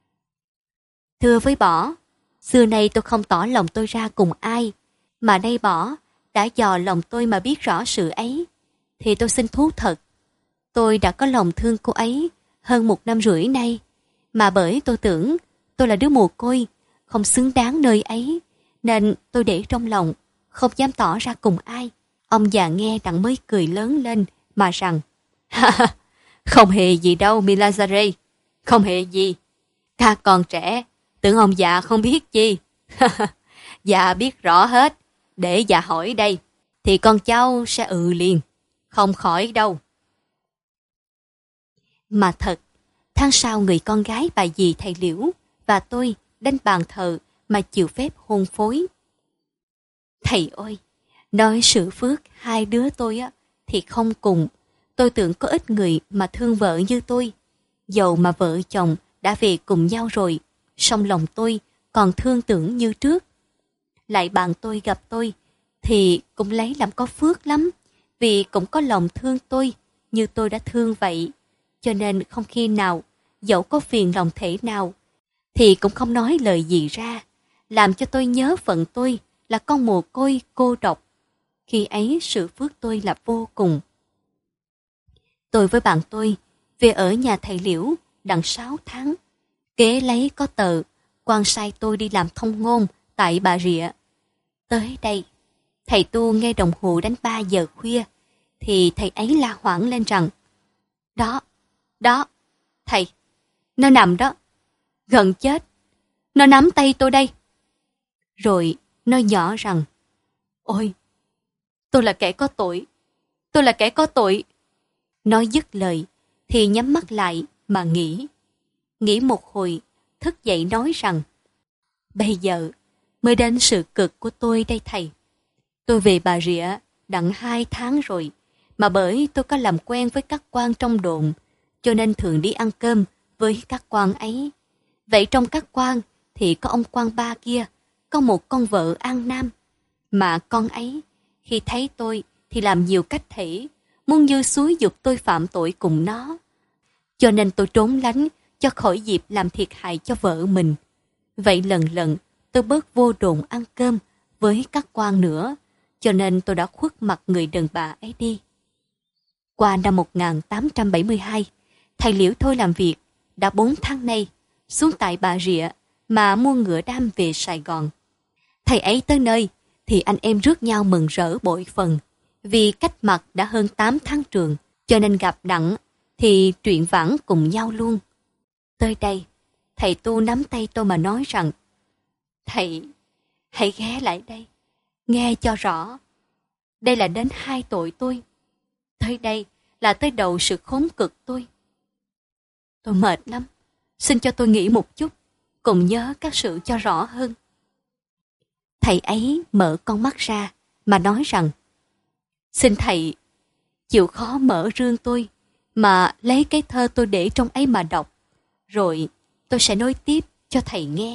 Thưa với Bỏ, xưa nay tôi không tỏ lòng tôi ra cùng ai, mà nay Bỏ đã dò lòng tôi mà biết rõ sự ấy, thì tôi xin thú thật, tôi đã có lòng thương cô ấy hơn một năm rưỡi nay, mà bởi tôi tưởng tôi là đứa mồ côi, không xứng đáng nơi ấy, nên tôi để trong lòng, không dám tỏ ra cùng ai. Ông già nghe đặng mới cười lớn lên mà rằng: Không hề gì đâu Milazare, không hề gì. Các con trẻ, tưởng ông già không biết chi. Già biết rõ hết, để già hỏi đây, thì con cháu sẽ ừ liền, không khỏi đâu. Mà thật, tháng sau người con gái bà dì thầy Liễu và tôi đến bàn thờ mà chịu phép hôn phối. Thầy ơi, nói sự phước hai đứa tôi á thì không cùng. Tôi tưởng có ít người mà thương vợ như tôi. Dầu mà vợ chồng đã về cùng nhau rồi, song lòng tôi còn thương tưởng như trước. Lại bạn tôi gặp tôi thì cũng lấy làm có phước lắm, vì cũng có lòng thương tôi như tôi đã thương vậy. Cho nên không khi nào, dẫu có phiền lòng thể nào, thì cũng không nói lời gì ra, làm cho tôi nhớ phận tôi là con mồ côi cô độc. Khi ấy sự phước tôi là vô cùng. Tôi với bạn tôi về ở nhà thầy Liễu đặng sáu tháng. Kế lấy có tờ, quan sai tôi đi làm thông ngôn tại Bà Rịa. Tới đây, thầy tu nghe đồng hồ đánh ba giờ khuya, thì thầy ấy la hoảng lên rằng: Đó, đó, thầy, nó nằm đó, gần chết, nó nắm tay tôi đây. Rồi nó nhỏ rằng: Ôi, tôi là kẻ có tội, tôi là kẻ có tội. Nói dứt lời, thì nhắm mắt lại mà nghĩ. Nghĩ một hồi, thức dậy nói rằng, bây giờ mới đến sự cực của tôi đây thầy. Tôi về Bà Rịa đặng hai tháng rồi, mà bởi tôi có làm quen với các quan trong đồn, cho nên thường đi ăn cơm với các quan ấy. Vậy trong các quan thì có ông quan ba kia, có một con vợ An Nam. Mà con ấy, khi thấy tôi thì làm nhiều cách thể, muốn như xúi giục tôi phạm tội cùng nó. Cho nên tôi trốn lánh cho khỏi dịp làm thiệt hại cho vợ mình. Vậy lần lần tôi bớt vô đồn ăn cơm với các quan nữa, cho nên tôi đã khuất mặt người đàn bà ấy đi. Qua năm một nghìn tám trăm bảy mươi hai, thầy Liễu thôi làm việc, đã bốn tháng nay, xuống tại Bà Rịa mà mua ngựa đam về Sài Gòn. Thầy ấy tới nơi thì anh em rước nhau mừng rỡ bội phần, vì cách mặt đã hơn tám tháng trường, cho nên gặp đặng thì truyện vãng cùng nhau luôn. Tới đây, thầy tu nắm tay tôi mà nói rằng, thầy, hãy ghé lại đây, nghe cho rõ. Đây là đến hai tội tôi. Tới đây là tới đầu sự khốn cực tôi. Tôi mệt lắm, xin cho tôi nghỉ một chút, cùng nhớ các sự cho rõ hơn. Thầy ấy mở con mắt ra mà nói rằng, xin thầy chịu khó mở rương tôi, mà lấy cái thơ tôi để trong ấy mà đọc, rồi tôi sẽ nói tiếp cho thầy nghe.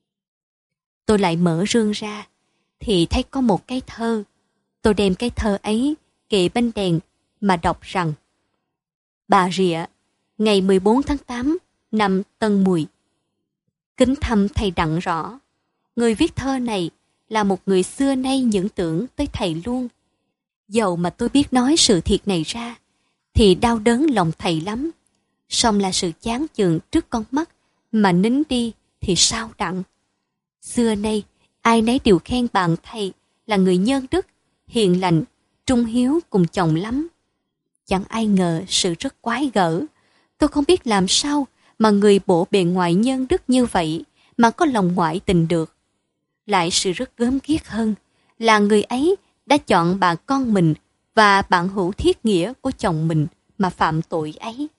Tôi lại mở rương ra, thì thấy có một cái thơ. Tôi đem cái thơ ấy kệ bên đèn mà đọc rằng, Bà Rịa, ngày mười bốn tháng tám năm Tân Mùi. Kính thăm thầy Đặng Rõ, người viết thơ này là một người xưa nay những tưởng tới thầy luôn. Dầu mà tôi biết nói sự thiệt này ra, thì đau đớn lòng thầy lắm. Song là sự chán chường trước con mắt mà nín đi thì sao đặng. Xưa nay, ai nấy đều khen bạn thầy là người nhân đức, hiền lành, trung hiếu cùng chồng lắm. Chẳng ai ngờ sự rất quái gở. Tôi không biết làm sao mà người bộ bề ngoài nhân đức như vậy mà có lòng ngoại tình được. Lại sự rất gớm ghiếc hơn là người ấy đã chọn bà con mình và bạn hữu thiết nghĩa của chồng mình mà phạm tội ấy.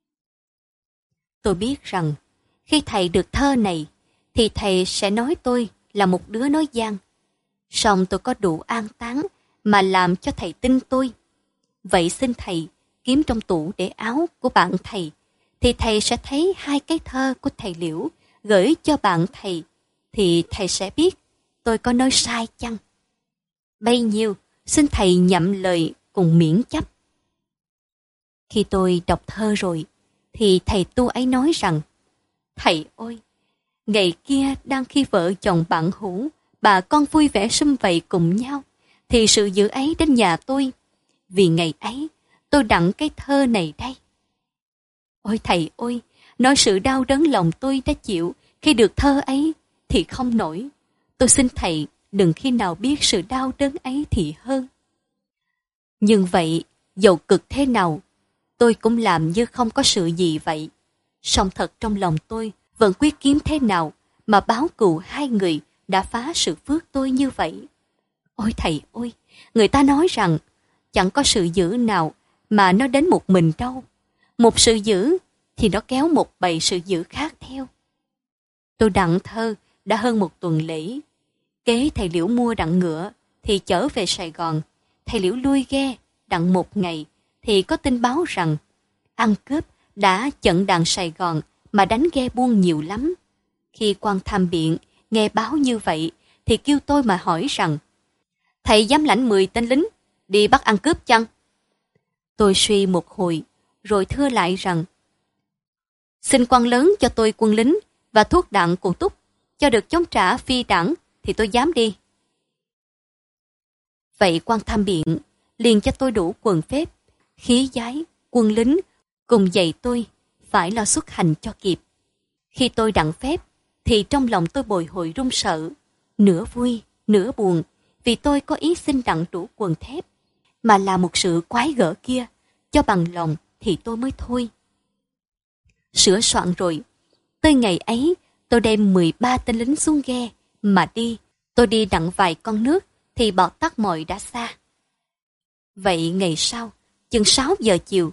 Tôi biết rằng khi thầy được thơ này thì thầy sẽ nói tôi là một đứa nói gian. Song tôi có đủ an táng mà làm cho thầy tin tôi. Vậy xin thầy kiếm trong tủ để áo của bạn thầy, thì thầy sẽ thấy hai cái thơ của thầy Liễu gửi cho bạn thầy, thì thầy sẽ biết tôi có nói sai chăng. Bấy nhiêu xin thầy nhậm lời cùng miễn chấp. Khi tôi đọc thơ rồi, thì thầy tu ấy nói rằng, thầy ơi, ngày kia đang khi vợ chồng bạn hữu, bà con vui vẻ sum vầy cùng nhau, thì sự dữ ấy đến nhà tôi. Vì ngày ấy, tôi đặng cái thơ này đây. Ôi thầy ơi, nói sự đau đớn lòng tôi đã chịu khi được thơ ấy, thì không nổi. Tôi xin thầy đừng khi nào biết sự đau đớn ấy thì hơn. Nhưng vậy, dầu cực thế nào, tôi cũng làm như không có sự gì vậy. Song thật trong lòng tôi vẫn quyết kiếm thế nào mà báo cù hai người đã phá sự phước tôi như vậy. Ôi thầy ơi, người ta nói rằng chẳng có sự dữ nào mà nó đến một mình đâu. Một sự dữ thì nó kéo một bầy sự dữ khác theo. Tôi đặng thơ đã hơn một tuần lễ. Kế thầy Liễu mua đặng ngựa thì chở về Sài Gòn. Thầy Liễu lui ghe đặng một ngày thì có tin báo rằng ăn cướp đã chặn đàn Sài Gòn mà đánh ghe buôn nhiều lắm. Khi quan tham biện nghe báo như vậy thì kêu tôi mà hỏi rằng, thầy dám lãnh mười tên lính đi bắt ăn cướp chăng? Tôi suy một hồi rồi thưa lại rằng, xin quan lớn cho tôi quân lính và thuốc đạn cụ túc cho được chống trả phi đảng thì tôi dám đi. Vậy quan tham biện liền cho tôi đủ quần phép, khí giái, quân lính cùng dạy tôi phải lo xuất hành cho kịp. Khi tôi đặng phép thì trong lòng tôi bồi hồi run sợ, nửa vui nửa buồn, vì tôi có ý xin đặng đủ quần thép, mà là một sự quái gở kia cho bằng lòng thì tôi mới thôi. Sửa soạn rồi, tới ngày ấy tôi đem mười ba tên lính xuống ghe mà đi. Tôi đi đặng vài con nước thì bọt tắt mọi đã xa. Vậy ngày sau, chừng sáu giờ chiều,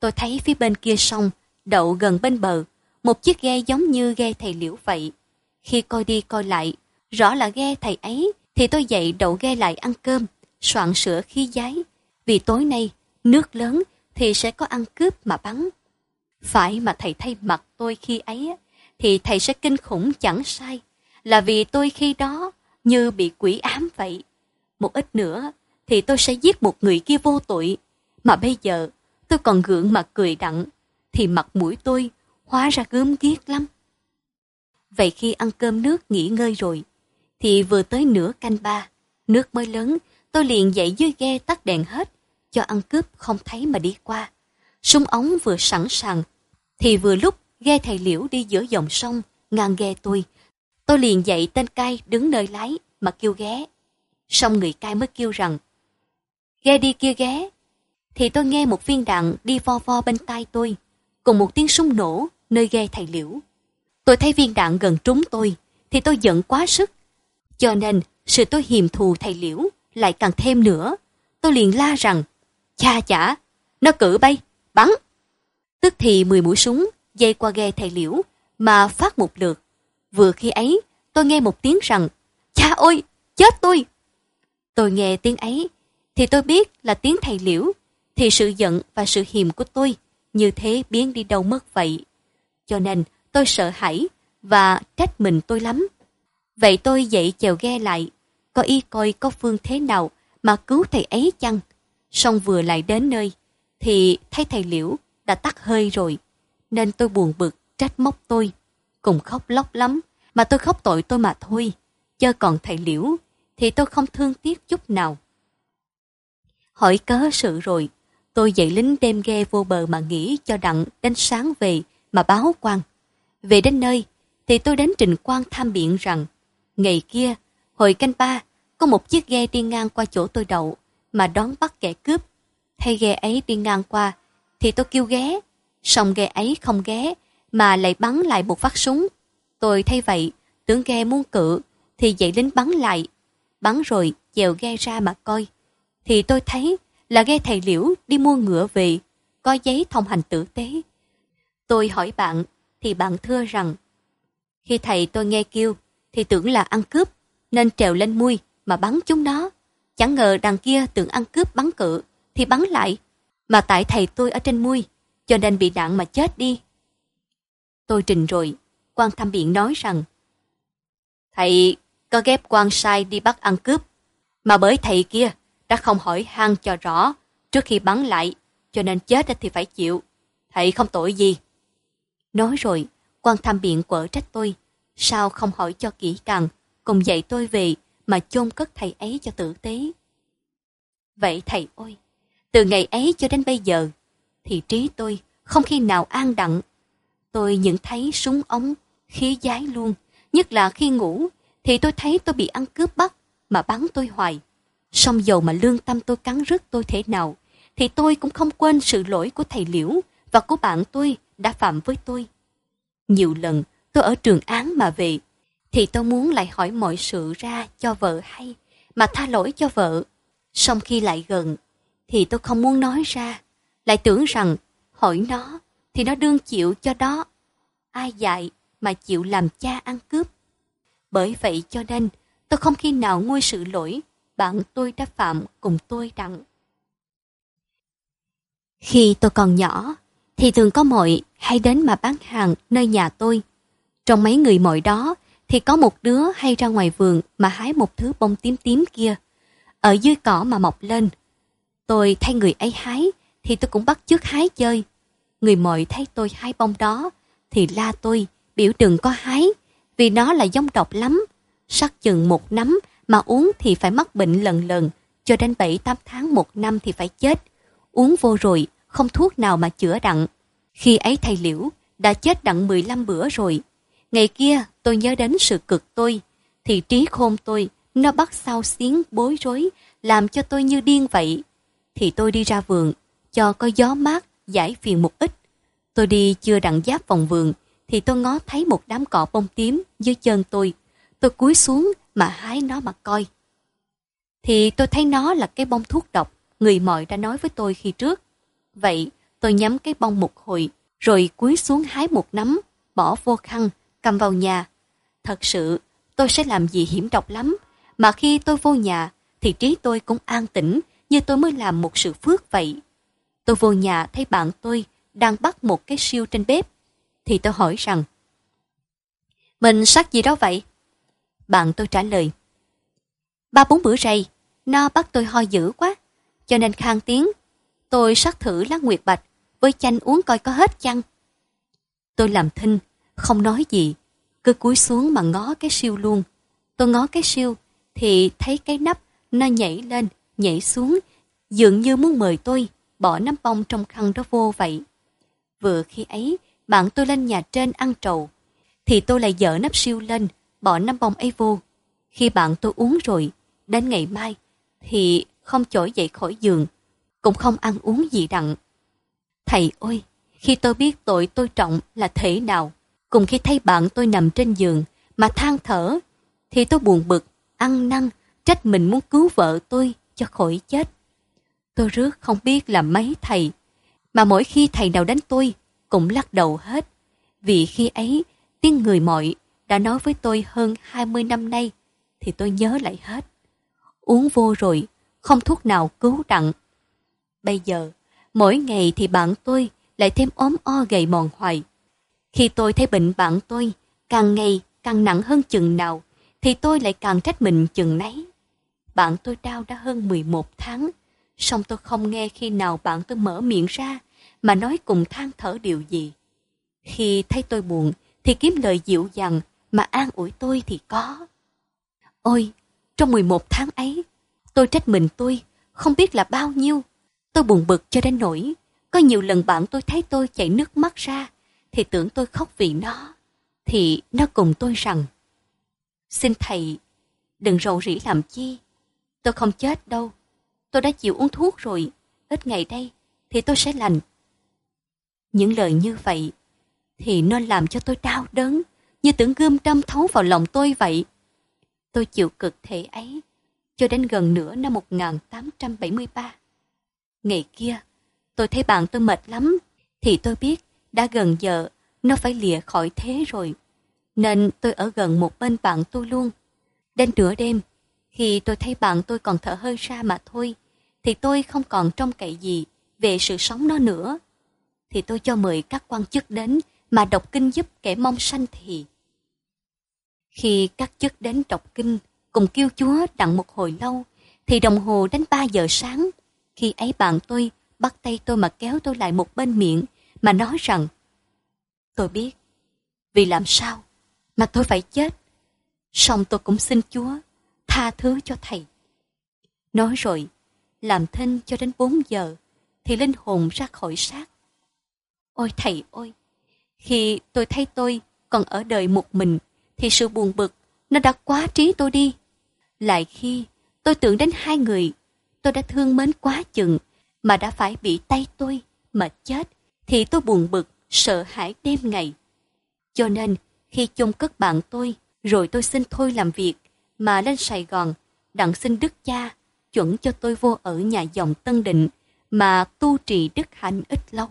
tôi thấy phía bên kia sông, đậu gần bên bờ, một chiếc ghe giống như ghe thầy Liễu vậy. Khi coi đi coi lại, rõ là ghe thầy ấy, thì tôi dậy đậu ghe lại ăn cơm, soạn sửa khí giấy. Vì tối nay, nước lớn thì sẽ có ăn cướp mà bắn. Phải mà thầy thay mặt tôi khi ấy, thì thầy sẽ kinh khủng chẳng sai. Là vì tôi khi đó như bị quỷ ám vậy. Một ít nữa thì tôi sẽ giết một người kia vô tội. Mà bây giờ tôi còn gượng mà cười đặng, thì mặt mũi tôi hóa ra gớm ghiếc lắm. Vậy khi ăn cơm nước nghỉ ngơi rồi, thì vừa tới nửa canh ba, nước mới lớn, tôi liền dậy dưới ghe tắt đèn hết, cho ăn cướp không thấy mà đi qua. Súng ống vừa sẵn sàng, thì vừa lúc ghe thầy Liễu đi giữa dòng sông, ngang ghe tôi. Tôi liền dậy tên cai đứng nơi lái mà kêu ghé. Xong người cai mới kêu rằng, ghe đi kia ghé. Thì tôi nghe một viên đạn đi vo vo bên tai tôi, cùng một tiếng súng nổ nơi ghe thầy Liễu. Tôi thấy viên đạn gần trúng tôi, thì tôi giận quá sức. Cho nên, sự tôi hiềm thù thầy Liễu lại càng thêm nữa. Tôi liền la rằng, cha chả, nó cử bay, bắn. Tức thì mười mũi súng dây qua ghe thầy Liễu mà phát một lượt. Vừa khi ấy, tôi nghe một tiếng rằng, cha ơi, chết tôi. Tôi nghe tiếng ấy, thì tôi biết là tiếng thầy Liễu, thì sự giận và sự hiềm của tôi như thế biến đi đâu mất vậy. Cho nên tôi sợ hãi và trách mình tôi lắm. Vậy tôi dậy chèo ghe lại, có ý coi có phương thế nào mà cứu thầy ấy chăng. Xong vừa lại đến nơi, thì thấy thầy Liễu đã tắt hơi rồi, nên tôi buồn bực trách móc tôi, cùng khóc lóc lắm, mà tôi khóc tội tôi mà thôi, chứ còn thầy Liễu thì tôi không thương tiếc chút nào. Hỏi cớ sự rồi, tôi dạy lính đem ghe vô bờ mà nghỉ cho đặng đến sáng về mà báo quan. Về đến nơi, thì tôi đến trình quan tham biện rằng, ngày kia, hồi canh ba, có một chiếc ghe đi ngang qua chỗ tôi đậu, mà đón bắt kẻ cướp. Thay ghe ấy đi ngang qua, thì tôi kêu ghé, xong ghe ấy không ghé, mà lại bắn lại một phát súng. Tôi thấy vậy, tưởng ghe muốn cự, thì dạy lính bắn lại. Bắn rồi, chèo ghe ra mà coi. Thì tôi thấy là ghe thầy Liễu đi mua ngựa về, có giấy thông hành tử tế. Tôi hỏi bạn, thì bạn thưa rằng, khi thầy tôi nghe kêu, thì tưởng là ăn cướp, nên trèo lên mui mà bắn chúng nó. Chẳng ngờ đằng kia tưởng ăn cướp bắn cự, thì bắn lại. Mà tại thầy tôi ở trên mui, cho nên bị đạn mà chết đi. Tôi trình rồi, quan tham biện nói rằng, thầy có ghép quan sai đi bắt ăn cướp, mà bởi thầy kia đã không hỏi han cho rõ trước khi bắn lại, cho nên chết thì phải chịu. Thầy không tội gì. Nói rồi, quan tham biện quở trách tôi, sao không hỏi cho kỹ càng, cùng dạy tôi về mà chôn cất thầy ấy cho tử tế. Vậy thầy ơi, từ ngày ấy cho đến bây giờ, thì trí tôi không khi nào an đặng. Tôi những thấy súng ống, khí giái luôn, nhất là khi ngủ, thì tôi thấy tôi bị ăn cướp bắt, mà bắn tôi hoài. Song dầu mà lương tâm tôi cắn rứt tôi thế nào, thì tôi cũng không quên sự lỗi của thầy Liễu và của bạn tôi đã phạm với tôi. Nhiều lần tôi ở trường án mà về, thì tôi muốn lại hỏi mọi sự ra cho vợ hay, mà tha lỗi cho vợ. Song khi lại gần, thì tôi không muốn nói ra, lại tưởng rằng hỏi nó thì nó đương chịu cho đó. Ai dạy mà chịu làm cha ăn cướp. Bởi vậy cho nên tôi không khi nào nguôi sự lỗi bạn tôi đã phạm cùng tôi đặng. Khi tôi còn nhỏ, thì thường có mọi hay đến mà bán hàng nơi nhà tôi. Trong mấy người mọi đó, thì có một đứa hay ra ngoài vườn mà hái một thứ bông tím tím kia, ở dưới cỏ mà mọc lên. Tôi thấy người ấy hái, thì tôi cũng bắt chước hái chơi. Người mọi thấy tôi hái bông đó, thì la tôi, biểu đừng có hái, vì nó là giống độc lắm. Sắc chừng một nắm, mà uống thì phải mắc bệnh lần lần, cho đến bảy tám tháng một năm thì phải chết. Uống vô rồi, không thuốc nào mà chữa đặng. Khi ấy thầy Liễu đã chết đặng mười lăm bữa rồi. Ngày kia tôi nhớ đến sự cực tôi, thì trí khôn tôi, nó bắt xao xiến bối rối, làm cho tôi như điên vậy. Thì tôi đi ra vườn, cho có gió mát, giải phiền một ít. Tôi đi chưa đặng giáp vòng vườn, thì tôi ngó thấy một đám cỏ bông tím dưới chân tôi. Tôi cúi xuống mà hái nó mà coi. Thì tôi thấy nó là cái bông thuốc độc người mọi đã nói với tôi khi trước. Vậy Tôi nhắm cái bông một hồi, rồi cúi xuống hái một nắm, bỏ vô khăn, cầm vào nhà. Thật sự, tôi sẽ làm gì hiểm độc lắm, mà khi tôi vô nhà, thì trí tôi cũng an tĩnh như tôi mới làm một sự phước vậy. Tôi vô nhà thấy bạn tôi đang bắt một cái siêu trên bếp, thì tôi hỏi rằng, mình sát gì đó vậy? Bạn tôi trả lời, ba bốn bữa rày, nó bắt tôi ho dữ quá, cho nên khang tiếng. Tôi sát thử lá nguyệt bạch với chanh uống coi có hết chăng. Tôi làm thinh, không nói gì, cứ cúi xuống mà ngó cái siêu luôn. Tôi ngó cái siêu, thì thấy cái nắp nó nhảy lên, nhảy xuống, dường như muốn mời tôi bỏ nắm bông trong khăn đó vô vậy. Vừa khi ấy, bạn tôi lên nhà trên ăn trầu, thì tôi lại dỡ nắp siêu lên, bỏ nắm bông ấy vô. Khi bạn tôi uống rồi, đến ngày mai, thì không trỗi dậy khỏi giường, cũng không ăn uống gì đặng. Thầy ơi, khi tôi biết tội tôi trọng là thế nào, cùng khi thấy bạn tôi nằm trên giường mà than thở, thì tôi buồn bực, ăn năn, trách mình muốn cứu vợ tôi cho khỏi chết. Tôi rước không biết là mấy thầy, mà mỗi khi thầy nào đánh tôi cũng lắc đầu hết, vì khi ấy tiếng người mọi đã nói với tôi hơn hai mươi năm nay, thì tôi nhớ lại hết. Uống vô rồi, không thuốc nào cứu đặng. Bây giờ, mỗi ngày thì bạn tôi lại thêm ốm o gầy mòn hoài. Khi tôi thấy bệnh bạn tôi càng ngày càng nặng hơn chừng nào, thì tôi lại càng trách mình chừng nấy. Bạn tôi đau đã hơn mười một tháng, song tôi không nghe khi nào bạn tôi mở miệng ra mà nói cùng than thở điều gì. Khi thấy tôi buồn thì kiếm lời dịu dàng mà an ủi tôi thì có. Ôi, trong mười một tháng ấy, tôi trách mình tôi không biết là bao nhiêu. Tôi buồn bực cho đến nỗi có nhiều lần bạn tôi thấy tôi chảy nước mắt ra thì tưởng tôi khóc vì nó. Thì nó cùng tôi rằng, xin thầy đừng rầu rĩ làm chi, tôi không chết đâu, tôi đã chịu uống thuốc rồi, ít ngày đây thì tôi sẽ lành. Những lời như vậy thì nó làm cho tôi đau đớn, như tưởng gươm đâm thấu vào lòng tôi vậy. Tôi chịu cực thể ấy cho đến gần nửa năm một nghìn tám trăm bảy mươi ba. Ngày kia, tôi thấy bạn tôi mệt lắm, thì tôi biết đã gần giờ nó phải lìa khỏi thế rồi, nên tôi ở gần một bên bạn tôi luôn. Đến nửa đêm, khi tôi thấy bạn tôi còn thở hơi ra mà thôi, thì tôi không còn trông cậy gì về sự sống nó nữa, thì tôi cho mời các quan chức đến mà đọc kinh giúp kẻ mong sanh thì. Khi các chức đến đọc kinh cùng kêu Chúa đặng một hồi lâu, thì đồng hồ đến ba giờ sáng. Khi ấy bạn tôi bắt tay tôi mà kéo tôi lại một bên miệng mà nói rằng, tôi biết vì làm sao mà tôi phải chết, song tôi cũng xin Chúa tha thứ cho thầy. Nói rồi, làm thinh cho đến bốn giờ thì linh hồn ra khỏi xác. Ôi thầy ơi, khi tôi thấy tôi còn ở đời một mình thì sự buồn bực nó đã quá trí tôi đi. Lại khi tôi tưởng đến hai người tôi đã thương mến quá chừng mà đã phải bị tay tôi mà chết, thì tôi buồn bực, sợ hãi đêm ngày. Cho nên khi chôn cất bạn tôi, rồi tôi xin thôi làm việc mà lên Sài Gòn đặng xin Đức Cha chuẩn cho tôi vô ở nhà dòng Tân Định mà tu trì đức hạnh ít lâu.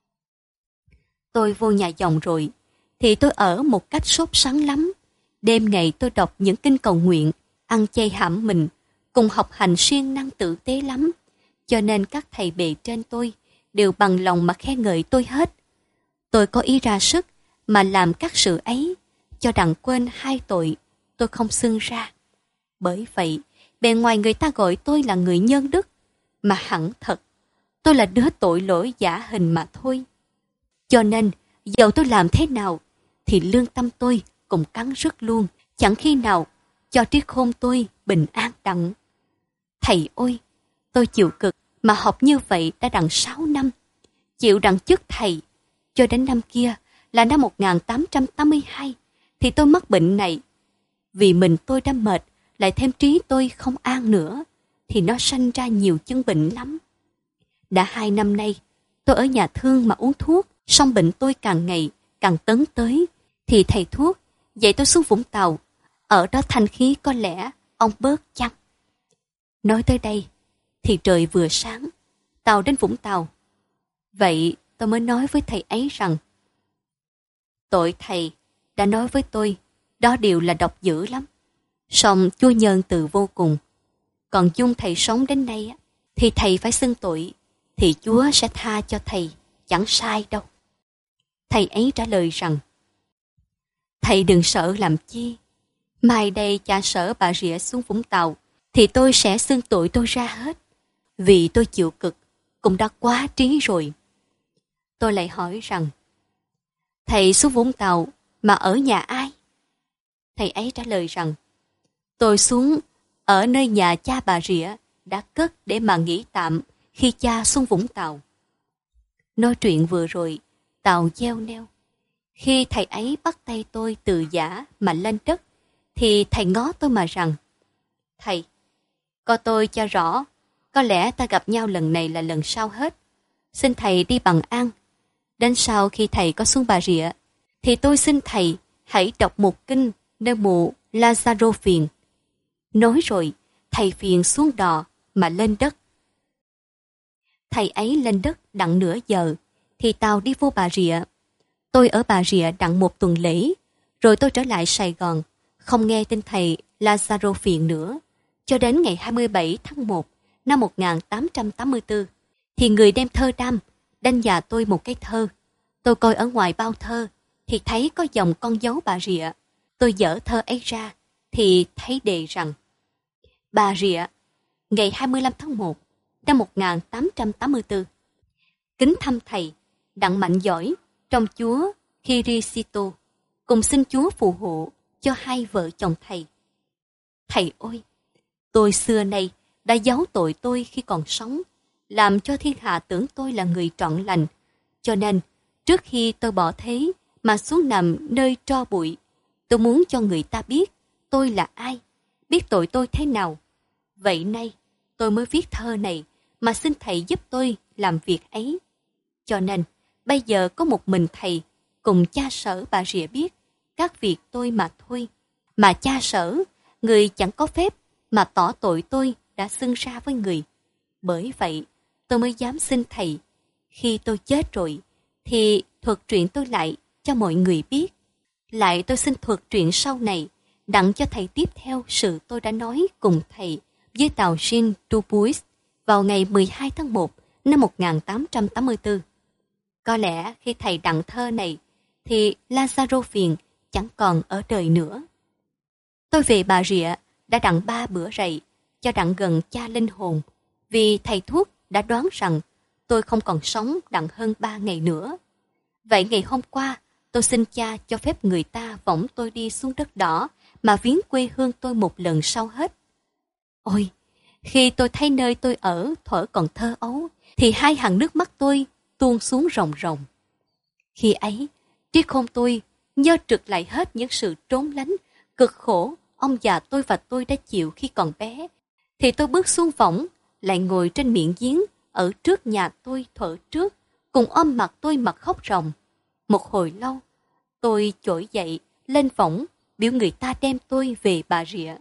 Tôi vô nhà dòng rồi thì tôi ở một cách sốt sắng lắm. Đêm ngày tôi đọc những kinh cầu nguyện, ăn chay hãm mình, cùng học hành siêng năng tử tế lắm. Cho nên các thầy bề trên tôi đều bằng lòng mà khen ngợi tôi hết. Tôi có ý ra sức mà làm các sự ấy, cho đặng quên hai tội tôi không xưng ra. Bởi vậy, bề ngoài người ta gọi tôi là người nhân đức, mà hẳn thật, tôi là đứa tội lỗi giả hình mà thôi. Cho nên, dẫu tôi làm thế nào, thì lương tâm tôi cũng cắn rứt luôn, chẳng khi nào cho trí khôn tôi bình an đặng. Thầy ơi, tôi chịu cực mà học như vậy đã đặng sáu năm, chịu đặng chức thầy, cho đến năm kia là năm một nghìn tám trăm tám mươi hai thì tôi mắc bệnh này. Vì mình tôi đã mệt, lại thêm trí tôi không an nữa, thì nó sanh ra nhiều chứng bệnh lắm. Đã hai năm nay, tôi ở nhà thương mà uống thuốc, song bệnh tôi càng ngày càng tấn tới, thì thầy thuốc dạy tôi xuống Vũng Tàu, ở đó thanh khí có lẽ ông bớt chăng. Nói tới đây, thì trời vừa sáng, tàu đến Vũng Tàu. Vậy tôi mới nói với thầy ấy rằng, tội thầy đã nói với tôi, đó điều là độc dữ lắm. Song Chúa nhân từ vô cùng. Còn dung thầy sống đến nay, thì thầy phải xưng tội, thì Chúa sẽ tha cho thầy, chẳng sai đâu. Thầy ấy trả lời rằng, thầy đừng sợ làm chi. Mai đây cha sở bà rịa xuống Vũng Tàu, thì tôi sẽ xưng tội tôi ra hết. Vì tôi chịu cực, cũng đã quá trí rồi. Tôi lại hỏi rằng, thầy xuống Vũng Tàu mà ở nhà ai? Thầy ấy trả lời rằng, tôi xuống ở nơi nhà cha bà rịa đã cất để mà nghỉ tạm khi cha xuống Vũng Tàu. Nói chuyện vừa rồi, tàu gieo neo. Khi thầy ấy bắt tay tôi từ giã mà lên đất, thì thầy ngó tôi mà rằng, thầy, coi tôi cho rõ, có lẽ ta gặp nhau lần này là lần sau hết. Xin thầy đi bằng an. Đến sau khi thầy có xuống Bà Rịa, thì tôi xin thầy hãy đọc một kinh nơi mộ Lazaro Phiền. Nói rồi, thầy Phiền xuống đò mà lên đất. Thầy ấy lên đất đặng nửa giờ, thì tàu đi vô Bà Rịa. Tôi ở Bà Rịa đặng một tuần lễ, rồi tôi trở lại Sài Gòn, không nghe tin thầy Lazaro Phiền nữa. Cho đến ngày hai mươi bảy tháng một năm một nghìn tám trăm tám mươi tư, thì người đem thơ đam đanh nhà tôi một cái thơ. Tôi coi ở ngoài bao thơ, thì thấy có dòng con dấu Bà Rịa. Tôi dở thơ ấy ra, thì thấy đề rằng, Bà Rịa, ngày hai mươi lăm tháng một năm một nghìn tám trăm tám mươi tư. Kính thăm thầy, đặng mạnh giỏi, trong Chúa Kitô, cùng xin Chúa phù hộ cho hai vợ chồng thầy. Thầy ơi, tôi xưa nay đã giấu tội tôi khi còn sống, làm cho thiên hạ tưởng tôi là người trọn lành. Cho nên, trước khi tôi bỏ thế mà xuống nằm nơi tro bụi, tôi muốn cho người ta biết tôi là ai, biết tội tôi thế nào. Vậy nay, tôi mới viết thơ này mà xin thầy giúp tôi làm việc ấy. Cho nên, bây giờ có một mình thầy cùng cha sở Bà Rịa biết các việc tôi mà thôi. Mà cha sở, người chẳng có phép mà tỏ tội tôi đã xưng ra với người. Bởi vậy, tôi mới dám xin thầy, khi tôi chết rồi, thì thuật truyện tôi lại cho mọi người biết. Lại tôi xin thuật truyện sau này, đặng cho thầy tiếp theo sự tôi đã nói cùng thầy với tàu Jean Dubuis vào ngày mười hai tháng một năm một nghìn tám trăm tám mươi tư. Có lẽ khi thầy đặng thơ này, thì Lazaro Phiền chẳng còn ở đời nữa. Tôi về Bà Rịa đã đặng ba bữa rày, cho đặng gần cha linh hồn, vì thầy thuốc đã đoán rằng tôi không còn sống đặng hơn ba ngày nữa. Vậy ngày hôm qua, tôi xin cha cho phép người ta võng tôi đi xuống đất đỏ mà viếng quê hương tôi một lần sau hết. Ôi, khi tôi thấy nơi tôi ở thuở còn thơ ấu, thì hai hàng nước mắt tôi tuôn xuống ròng ròng. Khi ấy, trí khôn tôi nhớ trực lại hết những sự trốn lánh, cực khổ ông già tôi và tôi đã chịu khi còn bé. Thì tôi bước xuống võng, lại ngồi trên miệng giếng ở trước nhà tôi thuở trước, cùng ôm mặt tôi mà khóc ròng. Một hồi lâu, tôi trỗi dậy lên võng, biểu người ta đem tôi về Bà Rịa.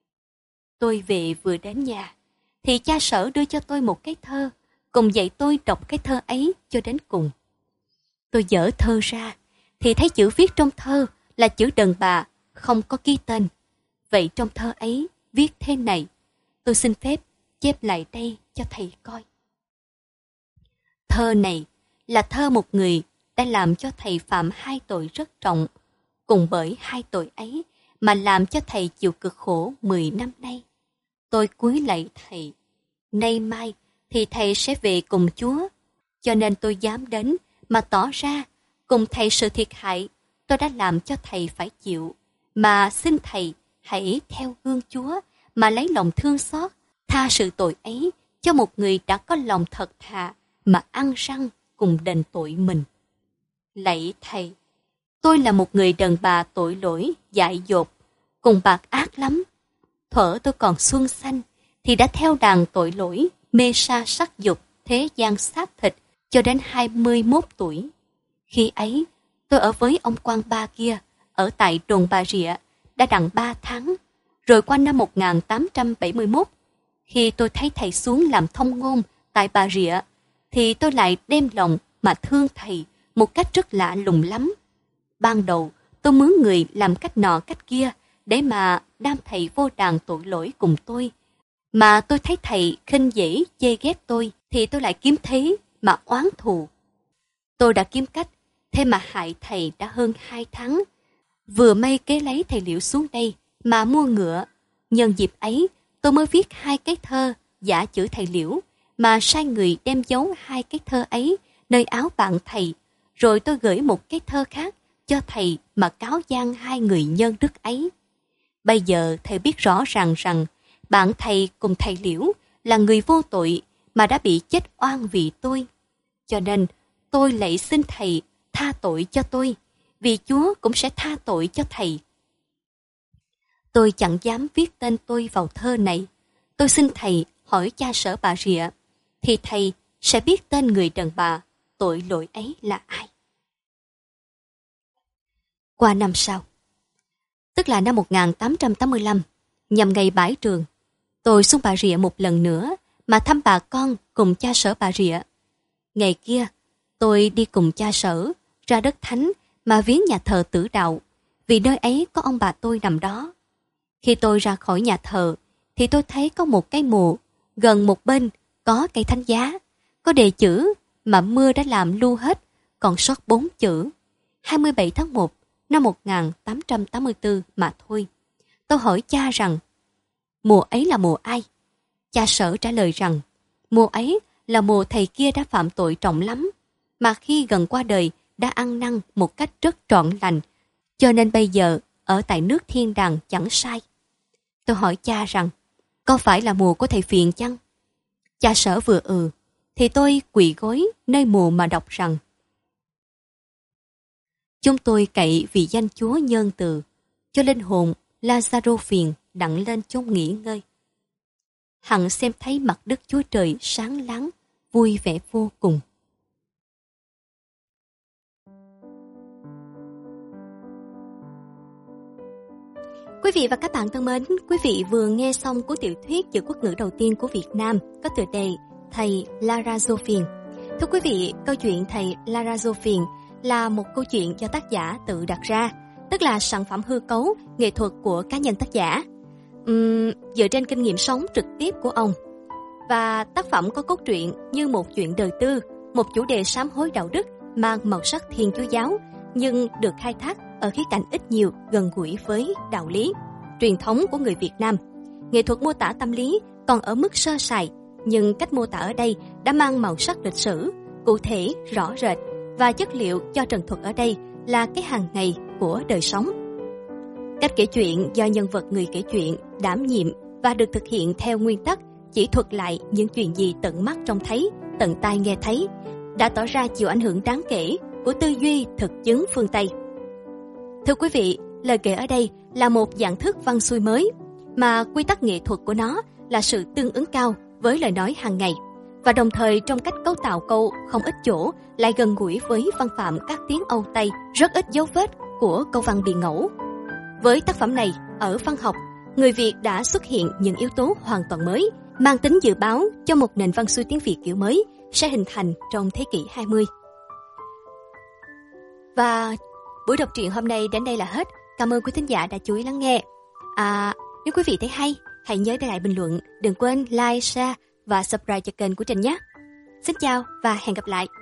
Tôi về vừa đến nhà, thì cha sở đưa cho tôi một cái thơ, cùng dạy tôi đọc cái thơ ấy cho đến cùng. Tôi dở thơ ra, thì thấy chữ viết trong thơ là chữ đàn bà, không có ký tên. Vậy trong thơ ấy viết thế này, tôi xin phép chép lại đây cho thầy coi. Thơ này là thơ một người đã làm cho thầy phạm hai tội rất trọng, cùng bởi hai tội ấy mà làm cho thầy chịu cực khổ mười năm nay. Tôi cúi lạy thầy, nay mai thì thầy sẽ về cùng Chúa, cho nên tôi dám đến mà tỏ ra cùng thầy sự thiệt hại tôi đã làm cho thầy phải chịu, mà xin thầy hãy theo gương Chúa mà lấy lòng thương xót, tha sự tội ấy cho một người đã có lòng thật thà mà ăn săn cùng đền tội mình. Lạy thầy, tôi là một người đàn bà tội lỗi, dại dột, cùng bạc ác lắm. Thuở tôi còn xuân xanh, thì đã theo đàn tội lỗi, mê sa sắc dục, thế gian xác thịt, cho đến hai mươi mốt tuổi. Khi ấy, tôi ở với ông quan ba kia, ở tại đồn Bà Rịa, đã đặng ba tháng. Rồi qua năm một nghìn tám trăm bảy mươi mốt, khi tôi thấy thầy xuống làm thông ngôn tại Bà Rịa, thì tôi lại đem lòng mà thương thầy một cách rất lạ lùng lắm. Ban đầu, tôi mướn người làm cách nọ cách kia để mà đam thầy vô đàn tội lỗi cùng tôi. Mà tôi thấy thầy khinh dễ chê ghét tôi, thì tôi lại kiếm thế mà oán thù. Tôi đã kiếm cách, thế mà hại thầy đã hơn hai tháng. Vừa may kế lấy thầy Liễu xuống đây mà mua ngựa. Nhân dịp ấy, tôi mới viết hai cái thơ giả chữ thầy Liễu, mà sai người đem giấu hai cái thơ ấy nơi áo bạn thầy. Rồi tôi gửi một cái thơ khác cho thầy mà cáo gian hai người nhân đức ấy. Bây giờ thầy biết rõ ràng rằng bạn thầy cùng thầy Liễu là người vô tội mà đã bị chết oan vì tôi. Cho nên tôi lạy xin thầy tha tội cho tôi, vì Chúa cũng sẽ tha tội cho thầy. Tôi chẳng dám viết tên tôi vào thơ này. Tôi xin thầy hỏi cha Sở Bà Rịa, thì thầy sẽ biết tên người đàn bà tội lỗi ấy là ai. Qua năm sau, tức là năm một nghìn tám trăm tám mươi lăm, nhằm ngày bãi trường, tôi xuống Bà Rịa một lần nữa mà thăm bà con cùng cha Sở Bà Rịa. Ngày kia, tôi đi cùng cha Sở ra đất thánh mà viếng nhà thờ Tử Đạo, vì nơi ấy có ông bà tôi nằm đó. Khi tôi ra khỏi nhà thờ, thì tôi thấy có một cái mộ, gần một bên có cây thánh giá, có đề chữ mà mưa đã làm lu hết, còn sót bốn chữ, hai mươi bảy tháng một năm một nghìn tám trăm tám mươi tư mà thôi. Tôi hỏi cha rằng, mộ ấy là mộ ai? Cha Sở trả lời rằng, mộ ấy là mộ thầy kia đã phạm tội trọng lắm, mà khi gần qua đời đã ăn năn một cách rất trọn lành, cho nên bây giờ ở tại nước thiên đàng chẳng sai. Tôi hỏi cha rằng, có phải là mộ của thầy Phiền chăng? Cha Sở vừa ừ, thì tôi quỳ gối nơi mộ mà đọc rằng, chúng tôi cậy vì danh Chúa nhân từ, cho linh hồn Lazaro Phiền đặng lên chốn nghỉ ngơi. Hằng xem thấy mặt Đức Chúa Trời sáng láng, vui vẻ vô cùng. Quý vị và các bạn thân mến, quý vị vừa nghe xong cuốn tiểu thuyết chữ quốc ngữ đầu tiên của Việt Nam có tựa đề Thầy Lazaro Phiền. Thưa quý vị, câu chuyện Thầy Lazaro Phiền là một câu chuyện do tác giả tự đặt ra, tức là sản phẩm hư cấu, nghệ thuật của cá nhân tác giả, uhm, dựa trên kinh nghiệm sống trực tiếp của ông. Và tác phẩm có cốt truyện như một chuyện đời tư, một chủ đề sám hối đạo đức mang màu sắc Thiên Chúa giáo, nhưng được khai thác ở khía cạnh ít nhiều gần gũi với đạo lý truyền thống của người Việt Nam. Nghệ thuật mô tả tâm lý còn ở mức sơ sài, nhưng cách mô tả ở đây đã mang màu sắc lịch sử, cụ thể, rõ rệt, và chất liệu cho trần thuật ở đây là cái hàng ngày của đời sống. Cách kể chuyện do nhân vật người kể chuyện đảm nhiệm và được thực hiện theo nguyên tắc chỉ thuật lại những chuyện gì tận mắt trông thấy, tận tai nghe thấy, đã tỏ ra chịu ảnh hưởng đáng kể của tư duy thực chứng phương Tây. Thưa quý vị, lời kể ở đây là một dạng thức văn xuôi mới, mà quy tắc nghệ thuật của nó là sự tương ứng cao với lời nói hàng ngày, và đồng thời trong cách cấu tạo câu không ít chỗ lại gần gũi với văn phạm các tiếng Âu Tây, rất ít dấu vết của câu văn biền ngẫu. Với tác phẩm này, ở văn học, người Việt đã xuất hiện những yếu tố hoàn toàn mới, mang tính dự báo cho một nền văn xuôi tiếng Việt kiểu mới sẽ hình thành trong thế kỷ hai mươi. Và buổi đọc truyện hôm nay đến đây là hết. Cảm ơn quý thính giả đã chú ý lắng nghe. À, nếu quý vị thấy hay, hãy nhớ để lại bình luận. Đừng quên like, share và subscribe cho kênh của Trình nhé. Xin chào và hẹn gặp lại.